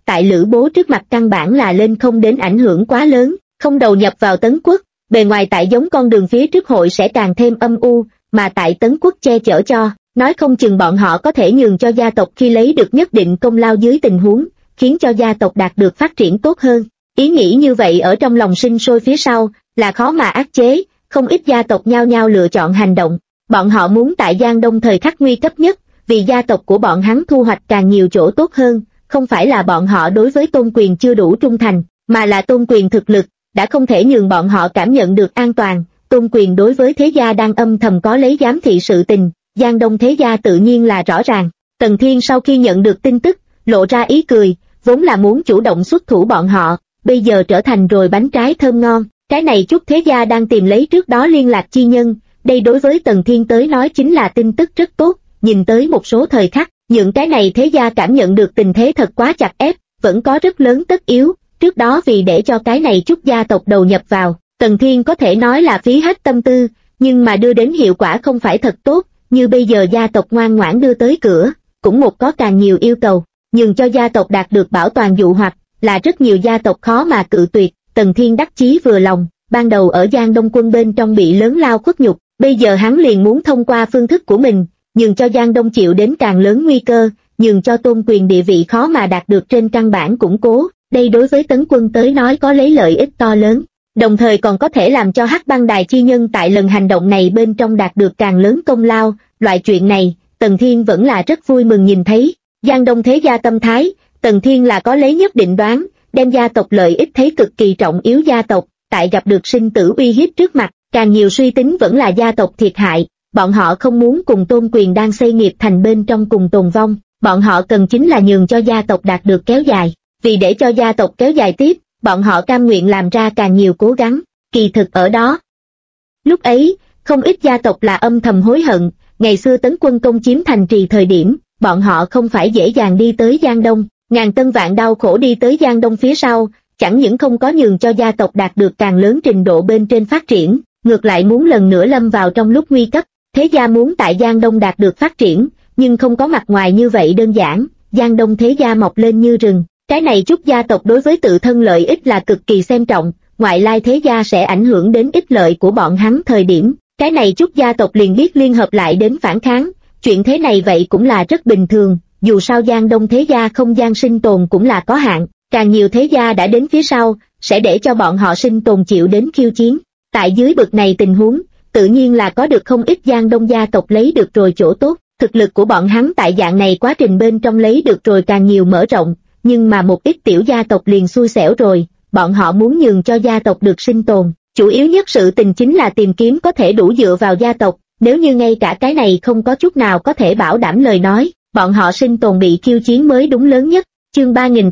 tại Lữ Bố trước mặt căn bản là lên không đến ảnh hưởng quá lớn, không đầu nhập vào Tấn Quốc, bề ngoài tại giống con đường phía trước hội sẽ càng thêm âm u, mà tại Tấn Quốc che chở cho, nói không chừng bọn họ có thể nhường cho gia tộc khi lấy được nhất định công lao dưới tình huống, khiến cho gia tộc đạt được phát triển tốt hơn. Ý nghĩ như vậy ở trong lòng sinh sôi phía sau, là khó mà áp chế, không ít gia tộc nhao nhao lựa chọn hành động. Bọn họ muốn tại Giang Đông thời khắc nguy cấp nhất, vì gia tộc của bọn hắn thu hoạch càng nhiều chỗ tốt hơn, không phải là bọn họ đối với Tôn Quyền chưa đủ trung thành, mà là Tôn Quyền thực lực, đã không thể nhường bọn họ cảm nhận được an toàn. Tôn Quyền đối với thế gia đang âm thầm có lấy giám thị sự tình, Giang Đông thế gia tự nhiên là rõ ràng. Tần Thiên sau khi nhận được tin tức, lộ ra ý cười, vốn là muốn chủ động xuất thủ bọn họ, bây giờ trở thành rồi bánh trái thơm ngon. Cái này chút thế gia đang tìm lấy trước đó liên lạc chi nhân, đây đối với Tần Thiên tới nói chính là tin tức rất tốt. Nhìn tới một số thời khắc, những cái này thế gia cảm nhận được tình thế thật quá chặt ép, vẫn có rất lớn tất yếu. Trước đó vì để cho cái này chút gia tộc đầu nhập vào, Tần Thiên có thể nói là phí hết tâm tư, nhưng mà đưa đến hiệu quả không phải thật tốt. Như bây giờ gia tộc ngoan ngoãn đưa tới cửa, cũng một có càng nhiều yêu cầu, nhưng cho gia tộc đạt được bảo toàn dụ hoặc, là rất nhiều gia tộc khó mà cự tuyệt. Tần Thiên đắc chí vừa lòng, ban đầu ở Giang Đông quân bên trong bị lớn lao khuất nhục, bây giờ hắn liền muốn thông qua phương thức của mình, nhường cho Giang Đông chịu đến càng lớn nguy cơ, nhường cho Tôn Quyền địa vị khó mà đạt được trên căn bản củng cố. Đây đối với Tấn Quân tới nói có lấy lợi ích to lớn, đồng thời còn có thể làm cho Hắc Băng Đài chi nhân tại lần hành động này bên trong đạt được càng lớn công lao. Loại chuyện này, Tần Thiên vẫn là rất vui mừng nhìn thấy. Giang Đông thế gia tâm thái, Tần Thiên là có lấy nhất định đoán, đem gia tộc lợi ích thấy cực kỳ trọng yếu gia tộc, tại gặp được sinh tử uy hiếp trước mặt, càng nhiều suy tính vẫn là gia tộc thiệt hại. Bọn họ không muốn cùng Tôn Quyền đang xây nghiệp thành bên trong cùng tồn vong, bọn họ cần chính là nhường cho gia tộc đạt được kéo dài. Vì để cho gia tộc kéo dài tiếp, bọn họ cam nguyện làm ra càng nhiều cố gắng. Kỳ thực ở đó, lúc ấy, không ít gia tộc là âm thầm hối hận. Ngày xưa Tấn Quân công chiếm thành trì thời điểm, bọn họ không phải dễ dàng đi tới Giang Đông, ngàn tân vạn đau khổ đi tới Giang Đông phía sau, chẳng những không có nhường cho gia tộc đạt được càng lớn trình độ bên trên phát triển, ngược lại muốn lần nữa lâm vào trong lúc nguy cấp. Thế gia muốn tại Giang Đông đạt được phát triển, nhưng không có mặt ngoài như vậy đơn giản. Giang Đông thế gia mọc lên như rừng, cái này chút gia tộc đối với tự thân lợi ích là cực kỳ xem trọng, ngoại lai thế gia sẽ ảnh hưởng đến ích lợi của bọn hắn thời điểm, cái này chút gia tộc liền biết liên hợp lại đến phản kháng. Chuyện thế này vậy cũng là rất bình thường, dù sao Giang Đông thế gia không gian sinh tồn cũng là có hạn, càng nhiều thế gia đã đến phía sau, sẽ để cho bọn họ sinh tồn chịu đến khiêu chiến. Tại dưới bực này tình huống, tự nhiên là có được không ít Giang Đông gia tộc lấy được rồi chỗ tốt, thực lực của bọn hắn tại dạng này quá trình bên trong lấy được rồi càng nhiều mở rộng, nhưng mà một ít tiểu gia tộc liền xui xẻo rồi, bọn họ muốn nhường cho gia tộc được sinh tồn, chủ yếu nhất sự tình chính là tìm kiếm có thể đủ dựa vào gia tộc, nếu như ngay cả cái này không có chút nào có thể bảo đảm lời nói, bọn họ sinh tồn bị khiêu chiến mới đúng lớn nhất. Chương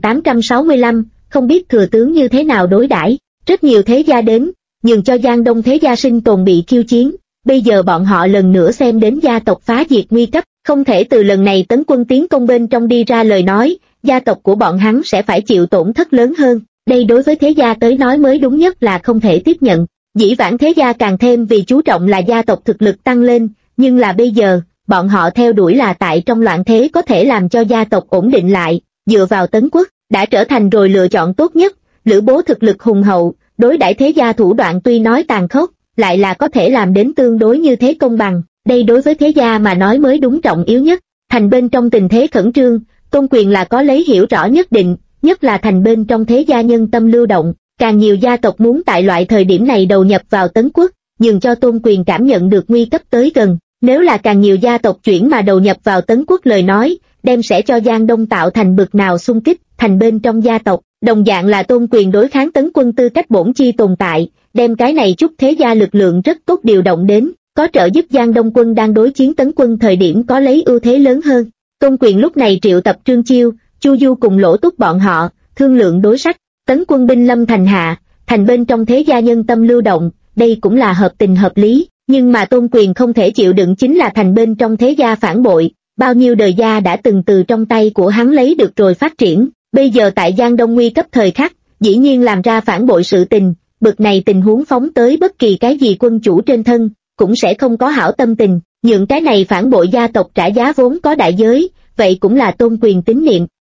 3865, không biết thừa tướng như thế nào đối đãi. Rất nhiều thế gia đến, nhường cho Giang Đông thế gia sinh tồn bị khiêu chiến, bây giờ bọn họ lần nữa xem đến gia tộc phá diệt nguy cấp, không thể từ lần này Tấn Quân tiến công bên trong đi ra lời nói, gia tộc của bọn hắn sẽ phải chịu tổn thất lớn hơn, đây đối với thế gia tới nói mới đúng nhất là không thể tiếp nhận. Dĩ vãng thế gia càng thêm vì chú trọng là gia tộc thực lực tăng lên, nhưng là bây giờ, bọn họ theo đuổi là tại trong loạn thế có thể làm cho gia tộc ổn định lại, dựa vào Tấn Quốc, đã trở thành rồi lựa chọn tốt nhất. Lữ Bố thực lực hùng hậu, đối đãi thế gia thủ đoạn tuy nói tàn khốc, lại là có thể làm đến tương đối như thế công bằng, đây đối với thế gia mà nói mới đúng trọng yếu nhất. Thành bên trong tình thế khẩn trương, Tôn Quyền là có lấy hiểu rõ nhất định, nhất là thành bên trong thế gia nhân tâm lưu động, càng nhiều gia tộc muốn tại loại thời điểm này đầu nhập vào Tấn Quốc, nhường cho Tôn Quyền cảm nhận được nguy cấp tới gần. Nếu là càng nhiều gia tộc chuyển mà đầu nhập vào Tấn Quốc lời nói, đem sẽ cho Giang Đông tạo thành bực nào xung kích. Thành bên trong gia tộc, đồng dạng là Tôn Quyền đối kháng Tấn Quân tư cách bổn chi tồn tại, đem cái này chút thế gia lực lượng rất tốt điều động đến, có trợ giúp Giang Đông quân đang đối chiến Tấn Quân thời điểm có lấy ưu thế lớn hơn. Tôn Quyền lúc này triệu tập Trương Chiêu, Chu Du cùng Lỗ Túc bọn họ, thương lượng đối sách. Tấn Quân binh lâm thành hạ, thành bên trong thế gia nhân tâm lưu động, đây cũng là hợp tình hợp lý, nhưng mà Tôn Quyền không thể chịu đựng chính là thành bên trong thế gia phản bội, bao nhiêu đời gia đã từng từ trong tay của hắn lấy được rồi phát triển, bây giờ tại Giang Đông nguy cấp thời khắc, dĩ nhiên làm ra phản bội sự tình, bực này tình huống phóng tới bất kỳ cái gì quân chủ trên thân, cũng sẽ không có hảo tâm tình, những cái này phản bội gia tộc trả giá vốn có đại giới, vậy cũng là Tôn Quyền tín niệm.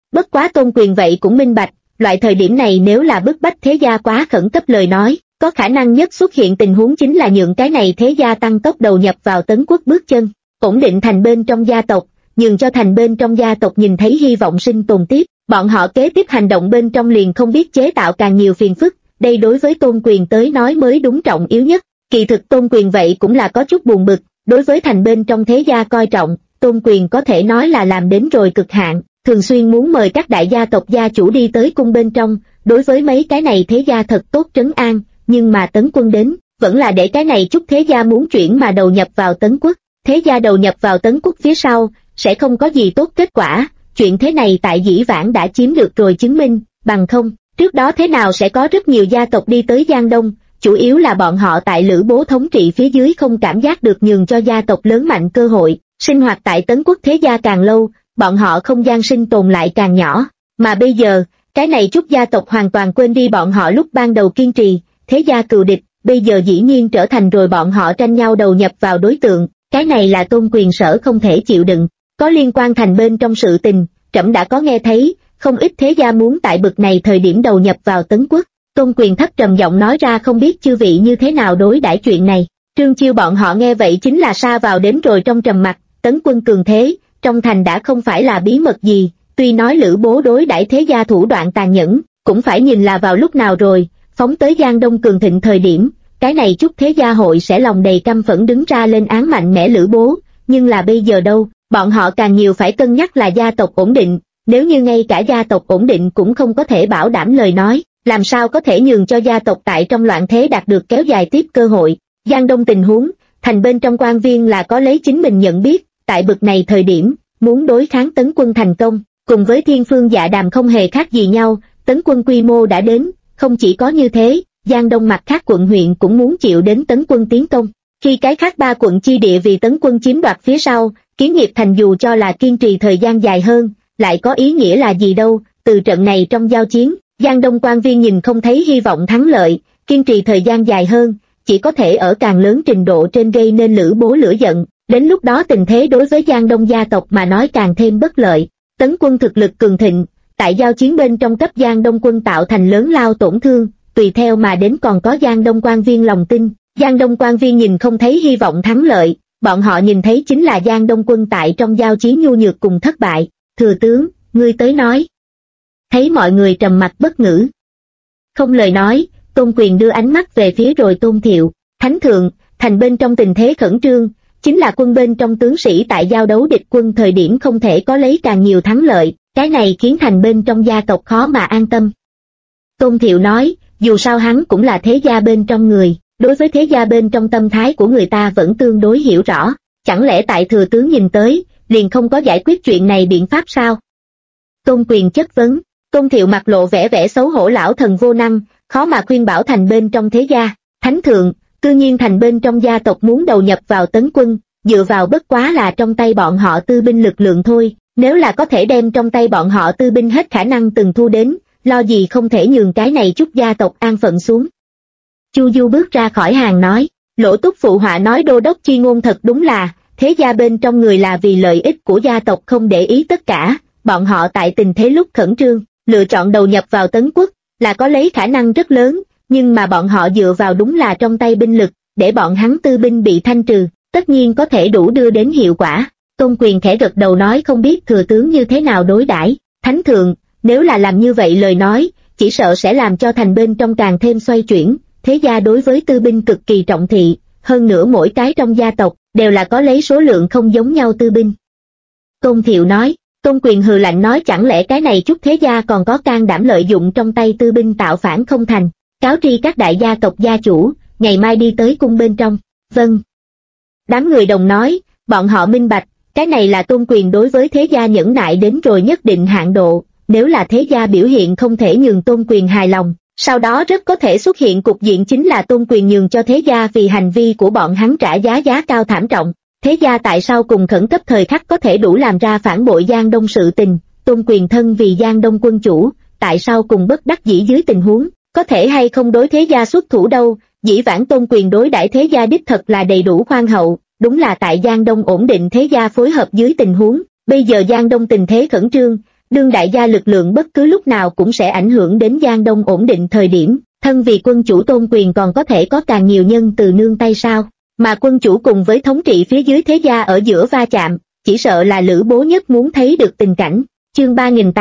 Bất quá Tôn Quyền vậy cũng minh bạch, loại thời điểm này nếu là bức bách thế gia quá khẩn cấp lời nói, có khả năng nhất xuất hiện tình huống chính là nhượng cái này thế gia tăng tốc đầu nhập vào Tấn quốc bước chân, ổn định thành bên trong gia tộc, nhường cho thành bên trong gia tộc nhìn thấy hy vọng sinh tồn tiếp, bọn họ kế tiếp hành động bên trong liền không biết chế tạo càng nhiều phiền phức, đây đối với Tôn Quyền tới nói mới đúng trọng yếu nhất. Kỳ thực Tôn Quyền vậy cũng là có chút buồn bực, đối với thành bên trong thế gia coi trọng, Tôn Quyền có thể nói là làm đến rồi cực hạn, thường xuyên muốn mời các đại gia tộc gia chủ đi tới cung bên trong, đối với mấy cái này thế gia thật tốt trấn an, nhưng mà Tấn quân đến, vẫn là để cái này chút thế gia muốn chuyển mà đầu nhập vào Tấn quốc, thế gia đầu nhập vào Tấn quốc phía sau, sẽ không có gì tốt kết quả, chuyện thế này tại dĩ vãng đã chiếm được rồi chứng minh, bằng không, trước đó thế nào sẽ có rất nhiều gia tộc đi tới Giang Đông, chủ yếu là bọn họ tại Lữ Bố thống trị phía dưới không cảm giác được nhường cho gia tộc lớn mạnh cơ hội, sinh hoạt tại Tấn quốc thế gia càng lâu, bọn họ không gian sinh tồn lại càng nhỏ, mà bây giờ, cái này chút gia tộc hoàn toàn quên đi bọn họ lúc ban đầu kiên trì, thế gia cừu địch, bây giờ dĩ nhiên trở thành rồi bọn họ tranh nhau đầu nhập vào đối tượng, cái này là Tôn Quyền sở không thể chịu đựng. Có liên quan thành bên trong sự tình, trẫm đã có nghe thấy, không ít thế gia muốn tại bực này thời điểm đầu nhập vào Tấn quốc. Tôn Quyền thấp trầm giọng nói ra không biết chư vị như thế nào đối đãi chuyện này. Trương Chiêu bọn họ nghe vậy chính là sa vào đến rồi trong trầm mặc, Tấn quân cường thế, trong thành đã không phải là bí mật gì, tuy nói Lữ Bố đối đãi thế gia thủ đoạn tàn nhẫn, cũng phải nhìn là vào lúc nào rồi, phóng tới Giang Đông cường thịnh thời điểm, cái này chút thế gia hội sẽ lòng đầy căm phẫn đứng ra lên án mạnh mẽ Lữ Bố, nhưng là bây giờ đâu, bọn họ càng nhiều phải cân nhắc là gia tộc ổn định, nếu như ngay cả gia tộc ổn định cũng không có thể bảo đảm lời nói, làm sao có thể nhường cho gia tộc tại trong loạn thế đạt được kéo dài tiếp cơ hội. Giang Đông tình huống, thành bên trong quan viên là có lấy chính mình nhận biết, tại bực này thời điểm, muốn đối kháng Tấn quân thành công, cùng với Thiên Phương Dạ Đàm không hề khác gì nhau, Tấn quân quy mô đã đến, không chỉ có như thế, Giang Đông mặt khác quận huyện cũng muốn chịu đến Tấn quân tiến công. Khi cái khác 3 quận chi địa vì Tấn quân chiếm đoạt phía sau, Kiến Nghiệp thành dù cho là kiên trì thời gian dài hơn, lại có ý nghĩa là gì đâu, từ trận này trong giao chiến, Giang Đông quan viên nhìn không thấy hy vọng thắng lợi, kiên trì thời gian dài hơn, chỉ có thể ở càng lớn trình độ trên gây nên Lữ Bố lửa giận, đến lúc đó tình thế đối với Giang Đông gia tộc mà nói càng thêm bất lợi. Tấn quân thực lực cường thịnh, tại giao chiến bên trong cấp Giang Đông quân tạo thành lớn lao tổn thương, tùy theo mà đến còn có Giang Đông quan viên lòng tin, Giang Đông quan viên nhìn không thấy hy vọng thắng lợi, bọn họ nhìn thấy chính là Giang Đông quân tại trong giao chiến nhu nhược cùng thất bại. Thừa tướng, ngươi tới nói. Thấy mọi người trầm mặc bất ngữ, không lời nói, Tôn Quyền đưa ánh mắt về phía rồi Tôn Thiệu. Thánh thượng, thành bên trong tình thế khẩn trương, chính là quân bên trong tướng sĩ tại giao đấu địch quân thời điểm không thể có lấy càng nhiều thắng lợi, cái này khiến thành bên trong gia tộc khó mà an tâm. Tôn Thiệu nói, dù sao hắn cũng là thế gia bên trong người, đối với thế gia bên trong tâm thái của người ta vẫn tương đối hiểu rõ, chẳng lẽ tại thừa tướng nhìn tới, liền không có giải quyết chuyện này biện pháp sao? Tôn Quyền chất vấn. Tôn Thiệu mặt lộ vẻ xấu hổ lão thần vô năng, khó mà khuyên bảo thành bên trong thế gia. Thánh thượng, tự nhiên thành bên trong gia tộc muốn đầu nhập vào Tấn quân, dựa vào bất quá là trong tay bọn họ tư binh lực lượng thôi, nếu là có thể đem trong tay bọn họ tư binh hết khả năng từng thu đến, lo gì không thể nhường cái này chút gia tộc an phận xuống. Chu Du bước ra khỏi hàng nói, Lỗ Túc phụ họa nói đô đốc chi ngôn thật đúng là, thế gia bên trong người là vì lợi ích của gia tộc không để ý tất cả, bọn họ tại tình thế lúc khẩn trương, lựa chọn đầu nhập vào Tấn quốc, là có lấy khả năng rất lớn, nhưng mà bọn họ dựa vào đúng là trong tay binh lực, để bọn hắn tư binh bị thanh trừ, tất nhiên có thể đủ đưa đến hiệu quả. Tôn Quyền khẽ gật đầu nói không biết thừa tướng như thế nào đối đãi. Thánh thượng, nếu là làm như vậy lời nói, chỉ sợ sẽ làm cho thành bên trong càng thêm xoay chuyển, thế gia đối với tư binh cực kỳ trọng thị, hơn nữa mỗi cái trong gia tộc, đều là có lấy số lượng không giống nhau tư binh. Tôn Thiệu nói, Tôn Quyền hừ lạnh nói chẳng lẽ cái này chút thế gia còn có can đảm lợi dụng trong tay tư binh tạo phản không thành, cáo tri các đại gia tộc gia chủ, ngày mai đi tới cung bên trong. Vâng. Đám người đồng nói, bọn họ minh bạch, cái này là Tôn Quyền đối với thế gia nhẫn nại đến rồi nhất định hạn độ, nếu là thế gia biểu hiện không thể nhường Tôn Quyền hài lòng, sau đó rất có thể xuất hiện cục diện chính là Tôn Quyền nhường cho thế gia vì hành vi của bọn hắn trả giá cao thảm trọng. Thế gia tại sao cùng khẩn cấp thời khắc có thể đủ làm ra phản bội Giang Đông sự tình, Tôn Quyền thân vì Giang Đông quân chủ, tại sao cùng bất đắc dĩ dưới tình huống, có thể hay không đối thế gia xuất thủ đâu, dĩ vãng Tôn Quyền đối đãi thế gia đích thật là đầy đủ khoan hậu, đúng là tại Giang Đông ổn định thế gia phối hợp dưới tình huống, bây giờ Giang Đông tình thế khẩn trương, đương đại gia lực lượng bất cứ lúc nào cũng sẽ ảnh hưởng đến Giang Đông ổn định thời điểm, thân vì quân chủ Tôn Quyền còn có thể có càng nhiều nhân từ nương tay sao, mà quân chủ cùng với thống trị phía dưới thế gia ở giữa va chạm, chỉ sợ là Lữ Bố nhất muốn thấy được tình cảnh. Chương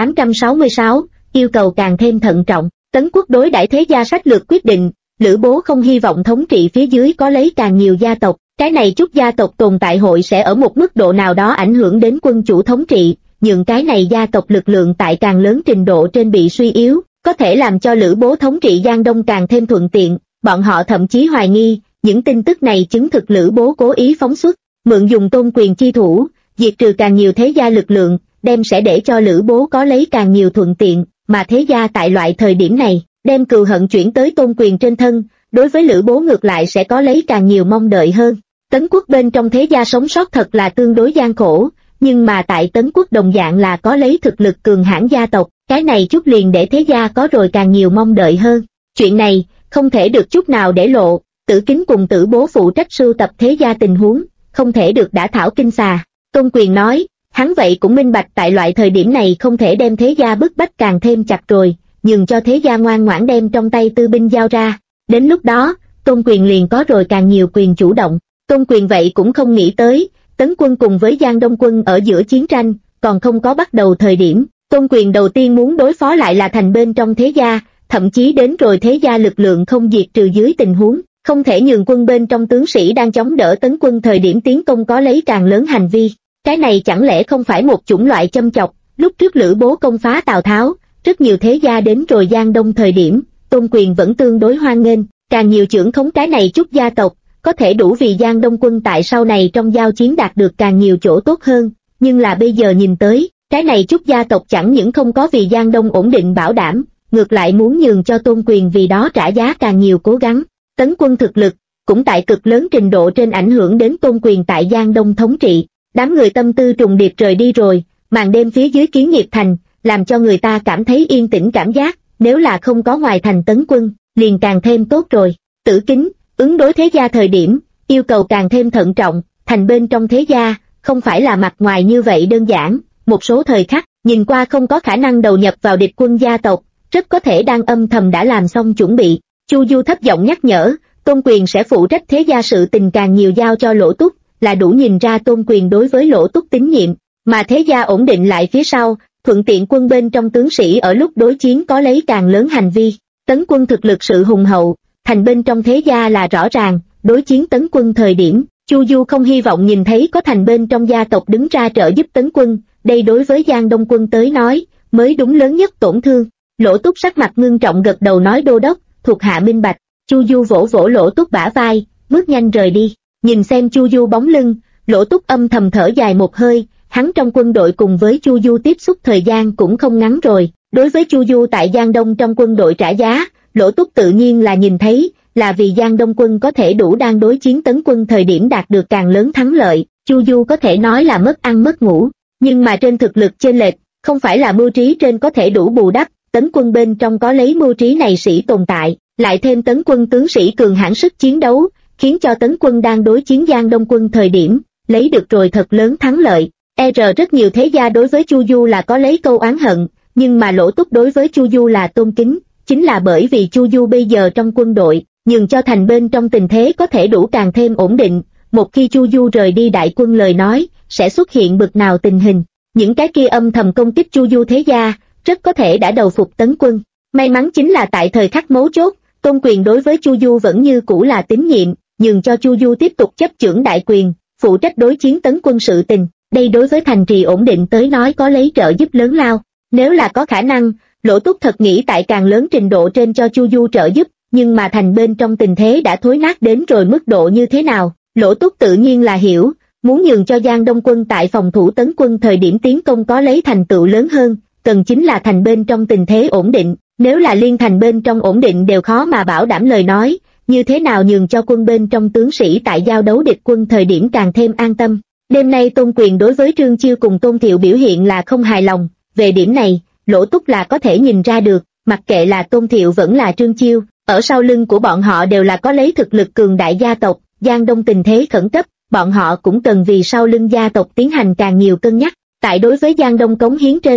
3866, yêu cầu càng thêm thận trọng, Tấn Quốc đối đãi thế gia sách lược quyết định, Lữ Bố không hy vọng thống trị phía dưới có lấy càng nhiều gia tộc, cái này chút gia tộc tồn tại hội sẽ ở một mức độ nào đó ảnh hưởng đến quân chủ thống trị, nhưng cái này gia tộc lực lượng tại càng lớn trình độ trên bị suy yếu, có thể làm cho Lữ Bố thống trị Giang Đông càng thêm thuận tiện, bọn họ thậm chí hoài nghi, những tin tức này chứng thực Lữ Bố cố ý phóng xuất, mượn dùng Tôn Quyền chi thủ, diệt trừ càng nhiều thế gia lực lượng, đem sẽ để cho Lữ Bố có lấy càng nhiều thuận tiện, mà thế gia tại loại thời điểm này, đem cừu hận chuyển tới Tôn Quyền trên thân, đối với Lữ Bố ngược lại sẽ có lấy càng nhiều mong đợi hơn. Tấn Quốc bên trong thế gia sống sót thật là tương đối gian khổ, nhưng mà tại Tấn Quốc đồng dạng là có lấy thực lực cường hãn gia tộc, cái này chút liền để thế gia có rồi càng nhiều mong đợi hơn. Chuyện này, không thể được chút nào để lộ, Tử Kính cùng Tử Bố phụ trách sưu tập thế gia tình huống, không thể được đả thảo kinh xà. Tôn Quyền nói, hắn vậy cũng minh bạch tại loại thời điểm này không thể đem thế gia bức bách càng thêm chặt rồi, nhường cho thế gia ngoan ngoãn đem trong tay tư binh giao ra. Đến lúc đó, Tôn Quyền liền có rồi càng nhiều quyền chủ động. Tôn Quyền vậy cũng không nghĩ tới, Tấn quân cùng với Giang Đông quân ở giữa chiến tranh, còn không có bắt đầu thời điểm, Tôn Quyền đầu tiên muốn đối phó lại là thành bên trong thế gia, thậm chí đến rồi thế gia lực lượng không diệt trừ dưới tình huống, không thể nhường quân bên trong tướng sĩ đang chống đỡ Tấn quân thời điểm tiến công có lấy càng lớn hành vi. Cái này chẳng lẽ không phải một chủng loại châm chọc, lúc trước Lữ Bố công phá Tào Tháo, rất nhiều thế gia đến rồi Giang Đông thời điểm, Tôn Quyền vẫn tương đối hoan nghênh, càng nhiều trưởng khống cái này chút gia tộc, có thể đủ vì Giang Đông quân tại sau này trong giao chiến đạt được càng nhiều chỗ tốt hơn, nhưng là bây giờ nhìn tới, cái này chút gia tộc chẳng những không có vì Giang Đông ổn định bảo đảm, ngược lại muốn nhường cho Tôn Quyền vì đó trả giá càng nhiều cố gắng. Tấn quân thực lực, cũng tại cực lớn trình độ trên ảnh hưởng đến Tôn Quyền tại Giang Đông thống trị, đám người tâm tư trùng điệp rời đi rồi, màn đêm phía dưới Kiến Nghiệp thành, làm cho người ta cảm thấy yên tĩnh cảm giác, nếu là không có ngoài thành Tấn quân, liền càng thêm tốt rồi. Tử Kính, ứng đối thế gia thời điểm, yêu cầu càng thêm thận trọng, thành bên trong thế gia, không phải là mặt ngoài như vậy đơn giản, một số thời khắc, nhìn qua không có khả năng đầu nhập vào địch quân gia tộc, rất có thể đang âm thầm đã làm xong chuẩn bị. Chu Du thấp giọng nhắc nhở, Tôn Quyền sẽ phụ trách thế gia sự tình càng nhiều giao cho Lỗ Túc, là đủ nhìn ra Tôn Quyền đối với Lỗ Túc tín nhiệm, mà thế gia ổn định lại phía sau, thuận tiện quân bên trong tướng sĩ ở lúc đối chiến có lấy càng lớn hành vi. Tấn quân thực lực sự hùng hậu, thành bên trong thế gia là rõ ràng, đối chiến Tấn quân thời điểm, Chu Du không hy vọng nhìn thấy có thành bên trong gia tộc đứng ra trợ giúp Tấn quân, đây đối với Giang Đông quân tới nói, mới đúng lớn nhất tổn thương. Lỗ Túc sắc mặt ngưng trọng gật đầu nói đô đốc, thuộc hạ minh bạch. Chu Du vỗ vỗ Lỗ Túc bả vai, bước nhanh rời đi. Nhìn xem Chu Du bóng lưng, Lỗ Túc âm thầm thở dài một hơi, hắn trong quân đội cùng với Chu Du tiếp xúc thời gian cũng không ngắn rồi. Đối với Chu Du tại Giang Đông trong quân đội trả giá, Lỗ Túc tự nhiên là nhìn thấy, là vì Giang Đông quân có thể đủ đang đối chiến Tấn quân thời điểm đạt được càng lớn thắng lợi, Chu Du có thể nói là mất ăn mất ngủ, nhưng mà trên thực lực chênh lệch, không phải là mưu trí trên có thể đủ bù đắp, Tấn quân bên trong có lấy mưu trí này sĩ tồn tại, lại thêm Tấn quân tướng sĩ cường hãn sức chiến đấu, khiến cho Tấn quân đang đối chiến Giang Đông quân thời điểm, lấy được rồi thật lớn thắng lợi. Rất nhiều thế gia đối với Chu Du là có lấy câu oán hận, nhưng mà Lỗ Túc đối với Chu Du là tôn kính, chính là bởi vì Chu Du bây giờ trong quân đội, nhường cho thành bên trong tình thế có thể đủ càng thêm ổn định, một khi Chu Du rời đi đại quân lời nói, sẽ xuất hiện bực nào tình hình. Những cái kia âm thầm công kích Chu Du thế gia, rất có thể đã đầu phục Tấn quân. May mắn chính là tại thời khắc mấu chốt, Tôn Quyền đối với Chu Du vẫn như cũ là tín nhiệm, nhường cho Chu Du tiếp tục chấp chưởng đại quyền, phụ trách đối chiến Tấn quân sự tình. Đây đối với thành trì ổn định tới nói có lấy trợ giúp lớn lao. Nếu là có khả năng, Lỗ Túc thật nghĩ tại càng lớn trình độ trên cho Chu Du trợ giúp, nhưng mà thành bên trong tình thế đã thối nát đến rồi mức độ như thế nào, Lỗ Túc tự nhiên là hiểu, muốn nhường cho Giang Đông quân tại phòng thủ Tấn quân thời điểm tiến công có lấy thành tựu lớn hơn, cần chính là thành bên trong tình thế ổn định, nếu là liên thành bên trong ổn định đều khó mà bảo đảm lời nói, như thế nào nhường cho quân bên trong tướng sĩ tại giao đấu địch quân thời điểm càng thêm an tâm. Đêm nay Tôn Quyền đối với Trương Chiêu cùng Tôn Thiệu biểu hiện là không hài lòng, về điểm này, Lỗ Túc là có thể nhìn ra được, mặc kệ là Tôn Thiệu vẫn là Trương Chiêu, ở sau lưng của bọn họ đều là có lấy thực lực cường đại gia tộc, Giang Đông tình thế khẩn cấp, bọn họ cũng cần vì sau lưng gia tộc tiến hành càng nhiều cân nhắc. Tại đối với Giang Đông cống hiến trên,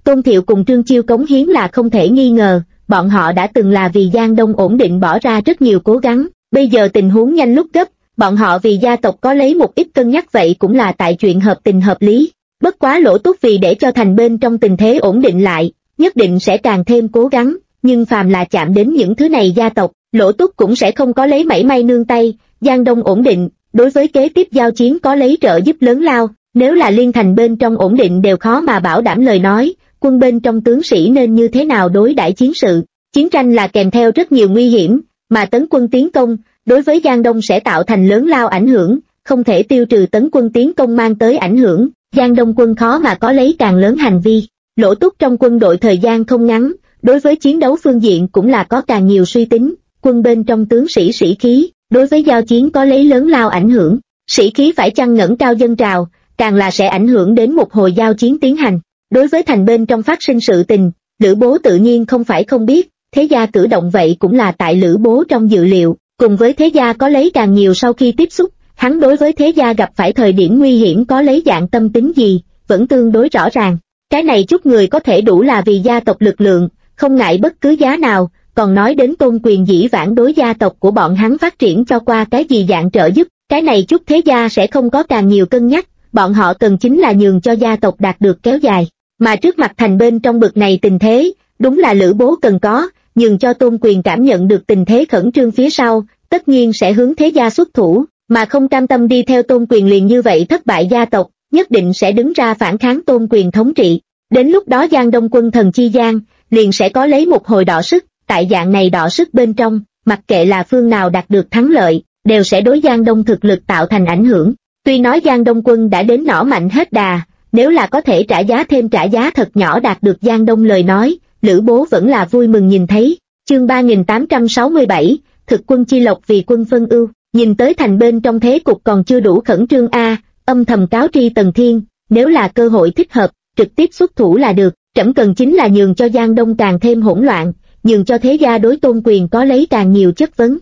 Tôn Thiệu cùng Trương Chiêu cống hiến là không thể nghi ngờ, bọn họ đã từng là vì Giang Đông ổn định bỏ ra rất nhiều cố gắng, bây giờ tình huống nhanh lúc gấp, bọn họ vì gia tộc có lấy một ít cân nhắc vậy cũng là tại chuyện hợp tình hợp lý. Bất quá Lỗ Túc vì để cho thành bên trong tình thế ổn định lại, nhất định sẽ càng thêm cố gắng, nhưng phàm là chạm đến những thứ này gia tộc, Lỗ Túc cũng sẽ không có lấy mảy may nương tay. Giang Đông ổn định, đối với kế tiếp giao chiến có lấy trợ giúp lớn lao, nếu là liên thành bên trong ổn định đều khó mà bảo đảm lời nói, quân bên trong tướng sĩ nên như thế nào đối đãi chiến sự. Chiến tranh là kèm theo rất nhiều nguy hiểm, mà tấn quân tiến công, đối với Giang Đông sẽ tạo thành lớn lao ảnh hưởng, không thể tiêu trừ tấn quân tiến công mang tới ảnh hưởng, Giang Đông quân khó mà có lấy càng lớn hành vi. Lỗ Túc trong quân đội thời gian không ngắn, đối với chiến đấu phương diện cũng là có càng nhiều suy tính, quân bên trong tướng sĩ sĩ khí, đối với giao chiến có lấy lớn lao ảnh hưởng, sĩ khí phải chăng ngẩng cao dâng trào, càng là sẽ ảnh hưởng đến một hồi giao chiến tiến hành. Đối với thành bên trong phát sinh sự tình, Lữ Bố tự nhiên không phải không biết, Thế Gia cử động vậy cũng là tại Lữ Bố trong dự liệu, cùng với Thế Gia có lấy càng nhiều sau khi tiếp xúc, hắn đối với Thế Gia gặp phải thời điểm nguy hiểm có lấy dạng tâm tính gì, vẫn tương đối rõ ràng. Cái này chút người có thể đủ là vì gia tộc lực lượng, không ngại bất cứ giá nào, còn nói đến Tôn Quyền dĩ vãng đối gia tộc của bọn hắn phát triển cho qua cái gì dạng trợ giúp, cái này chút Thế Gia sẽ không có càng nhiều cân nhắc, bọn họ cần chính là nhường cho gia tộc đạt được kéo dài. Mà trước mặt thành bên trong bực này tình thế, đúng là Lữ Bố cần có, nhường cho Tôn Quyền cảm nhận được tình thế khẩn trương phía sau, tất nhiên sẽ hướng Thế Gia xuất thủ, mà không cam tâm đi theo Tôn Quyền liền như vậy thất bại gia tộc, nhất định sẽ đứng ra phản kháng Tôn Quyền thống trị. Đến lúc đó Giang Đông quân thần chi gian, liền sẽ có lấy một hồi đọ sức, tại dạng này đọ sức bên trong, mặc kệ là phương nào đạt được thắng lợi, đều sẽ đối Giang Đông thực lực tạo thành ảnh hưởng. Tuy nói Giang Đông quân đã đến nỏ mạnh hết đà, nếu là có thể trả giá thêm trả giá thật nhỏ đạt được Giang Đông lời nói, Lữ Bố vẫn là vui mừng nhìn thấy. Chương 3867, thực quân chi lộc vì quân phân ưu, nhìn tới thành bên trong thế cục còn chưa đủ khẩn trương âm thầm cáo tri Tần Thiên, nếu là cơ hội thích hợp, trực tiếp xuất thủ là được, trẫm cần chính là nhường cho Giang Đông càng thêm hỗn loạn, nhường cho Thế Gia đối Tôn Quyền có lấy càng nhiều chất vấn.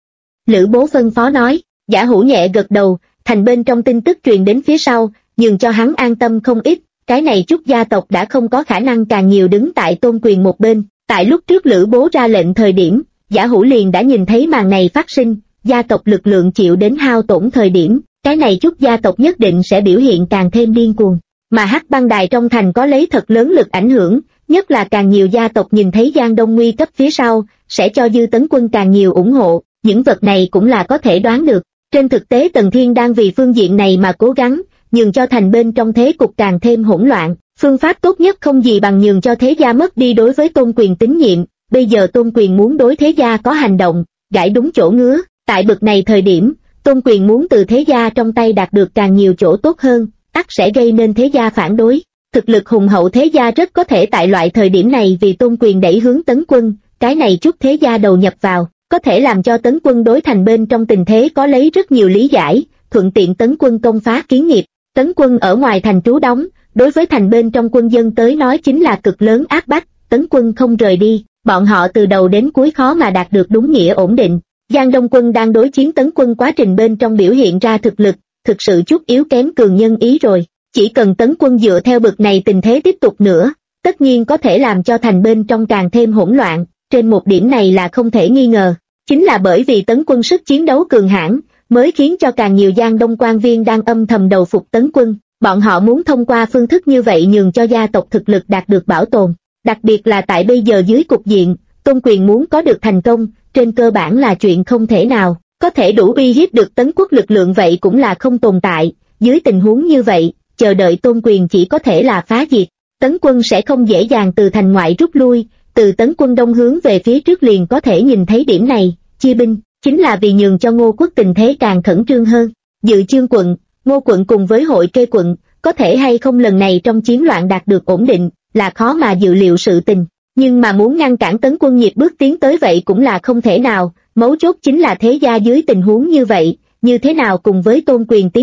Lữ Bố phân phó nói, Giả Hữu nhẹ gật đầu, thành bên trong tin tức truyền đến phía sau, nhường cho hắn an tâm không ít, cái này chút gia tộc đã không có khả năng càng nhiều đứng tại Tôn Quyền một bên. Tại lúc trước Lữ Bố ra lệnh thời điểm, Giả Hữu liền đã nhìn thấy màn này phát sinh, gia tộc lực lượng chịu đến hao tổn thời điểm, cái này chút gia tộc nhất định sẽ biểu hiện càng thêm điên cuồng. Mà Hắc Băng Đài trong thành có lấy thật lớn lực ảnh hưởng, nhất là càng nhiều gia tộc nhìn thấy Giang Đông nguy cấp phía sau, sẽ cho Dư Tấn Quân càng nhiều ủng hộ, những vật này cũng là có thể đoán được. Trên thực tế Tần Thiên đang vì phương diện này mà cố gắng, nhường cho thành bên trong thế cục càng thêm hỗn loạn, phương pháp tốt nhất không gì bằng nhường cho Thế Gia mất đi đối với Tôn Quyền tín nhiệm, bây giờ Tôn Quyền muốn đối Thế Gia có hành động, gãi đúng chỗ ngứa, tại bực này thời điểm, Tôn Quyền muốn từ Thế Gia trong tay đạt được càng nhiều chỗ tốt hơn, ắt sẽ gây nên Thế Gia phản đối. Thực lực hùng hậu Thế Gia rất có thể tại loại thời điểm này vì Tôn Quyền đẩy hướng tấn quân, cái này chút Thế Gia đầu nhập vào, có thể làm cho tấn quân đối thành bên trong tình thế có lấy rất nhiều lý giải, thuận tiện tấn quân công phá kiến nghiệp. Tấn quân ở ngoài thành trú đóng, đối với thành bên trong quân dân tới nói chính là cực lớn áp bách, tấn quân không rời đi, bọn họ từ đầu đến cuối khó mà đạt được đúng nghĩa ổn định. Giang Đông quân đang đối chiến tấn quân quá trình bên trong biểu hiện ra thực lực, thực sự chút yếu kém cường nhân ý rồi, chỉ cần tấn quân dựa theo bực này tình thế tiếp tục nữa, tất nhiên có thể làm cho thành bên trong càng thêm hỗn loạn, trên một điểm này là không thể nghi ngờ, chính là bởi vì tấn quân sức chiến đấu cường hãn, mới khiến cho càng nhiều Giang Đông quan viên đang âm thầm đầu phục tấn quân, bọn họ muốn thông qua phương thức như vậy nhường cho gia tộc thực lực đạt được bảo tồn, đặc biệt là tại bây giờ dưới cục diện, Tôn Quyền muốn có được thành công, trên cơ bản là chuyện không thể nào, có thể đủ uy hiếp được tấn quốc lực lượng vậy cũng là không tồn tại, dưới tình huống như vậy, chờ đợi Tôn Quyền chỉ có thể là phá diệt, tấn quân sẽ không dễ dàng từ thành ngoại rút lui, từ tấn quân đông hướng về phía trước liền có thể nhìn thấy điểm này, chia binh, chính là vì nhường cho Ngô quốc tình thế càng khẩn trương hơn. Dự Chương quận, Ngô quận cùng với Hội Kê quận, có thể hay không lần này trong chiến loạn đạt được ổn định, là khó mà dự liệu sự tình. Nhưng mà muốn ngăn cản tấn quân nhịp bước tiến tới vậy cũng là không thể nào, mấu chốt chính là Thế Gia dưới tình huống như vậy, như thế nào cùng với Tôn Quyền tiến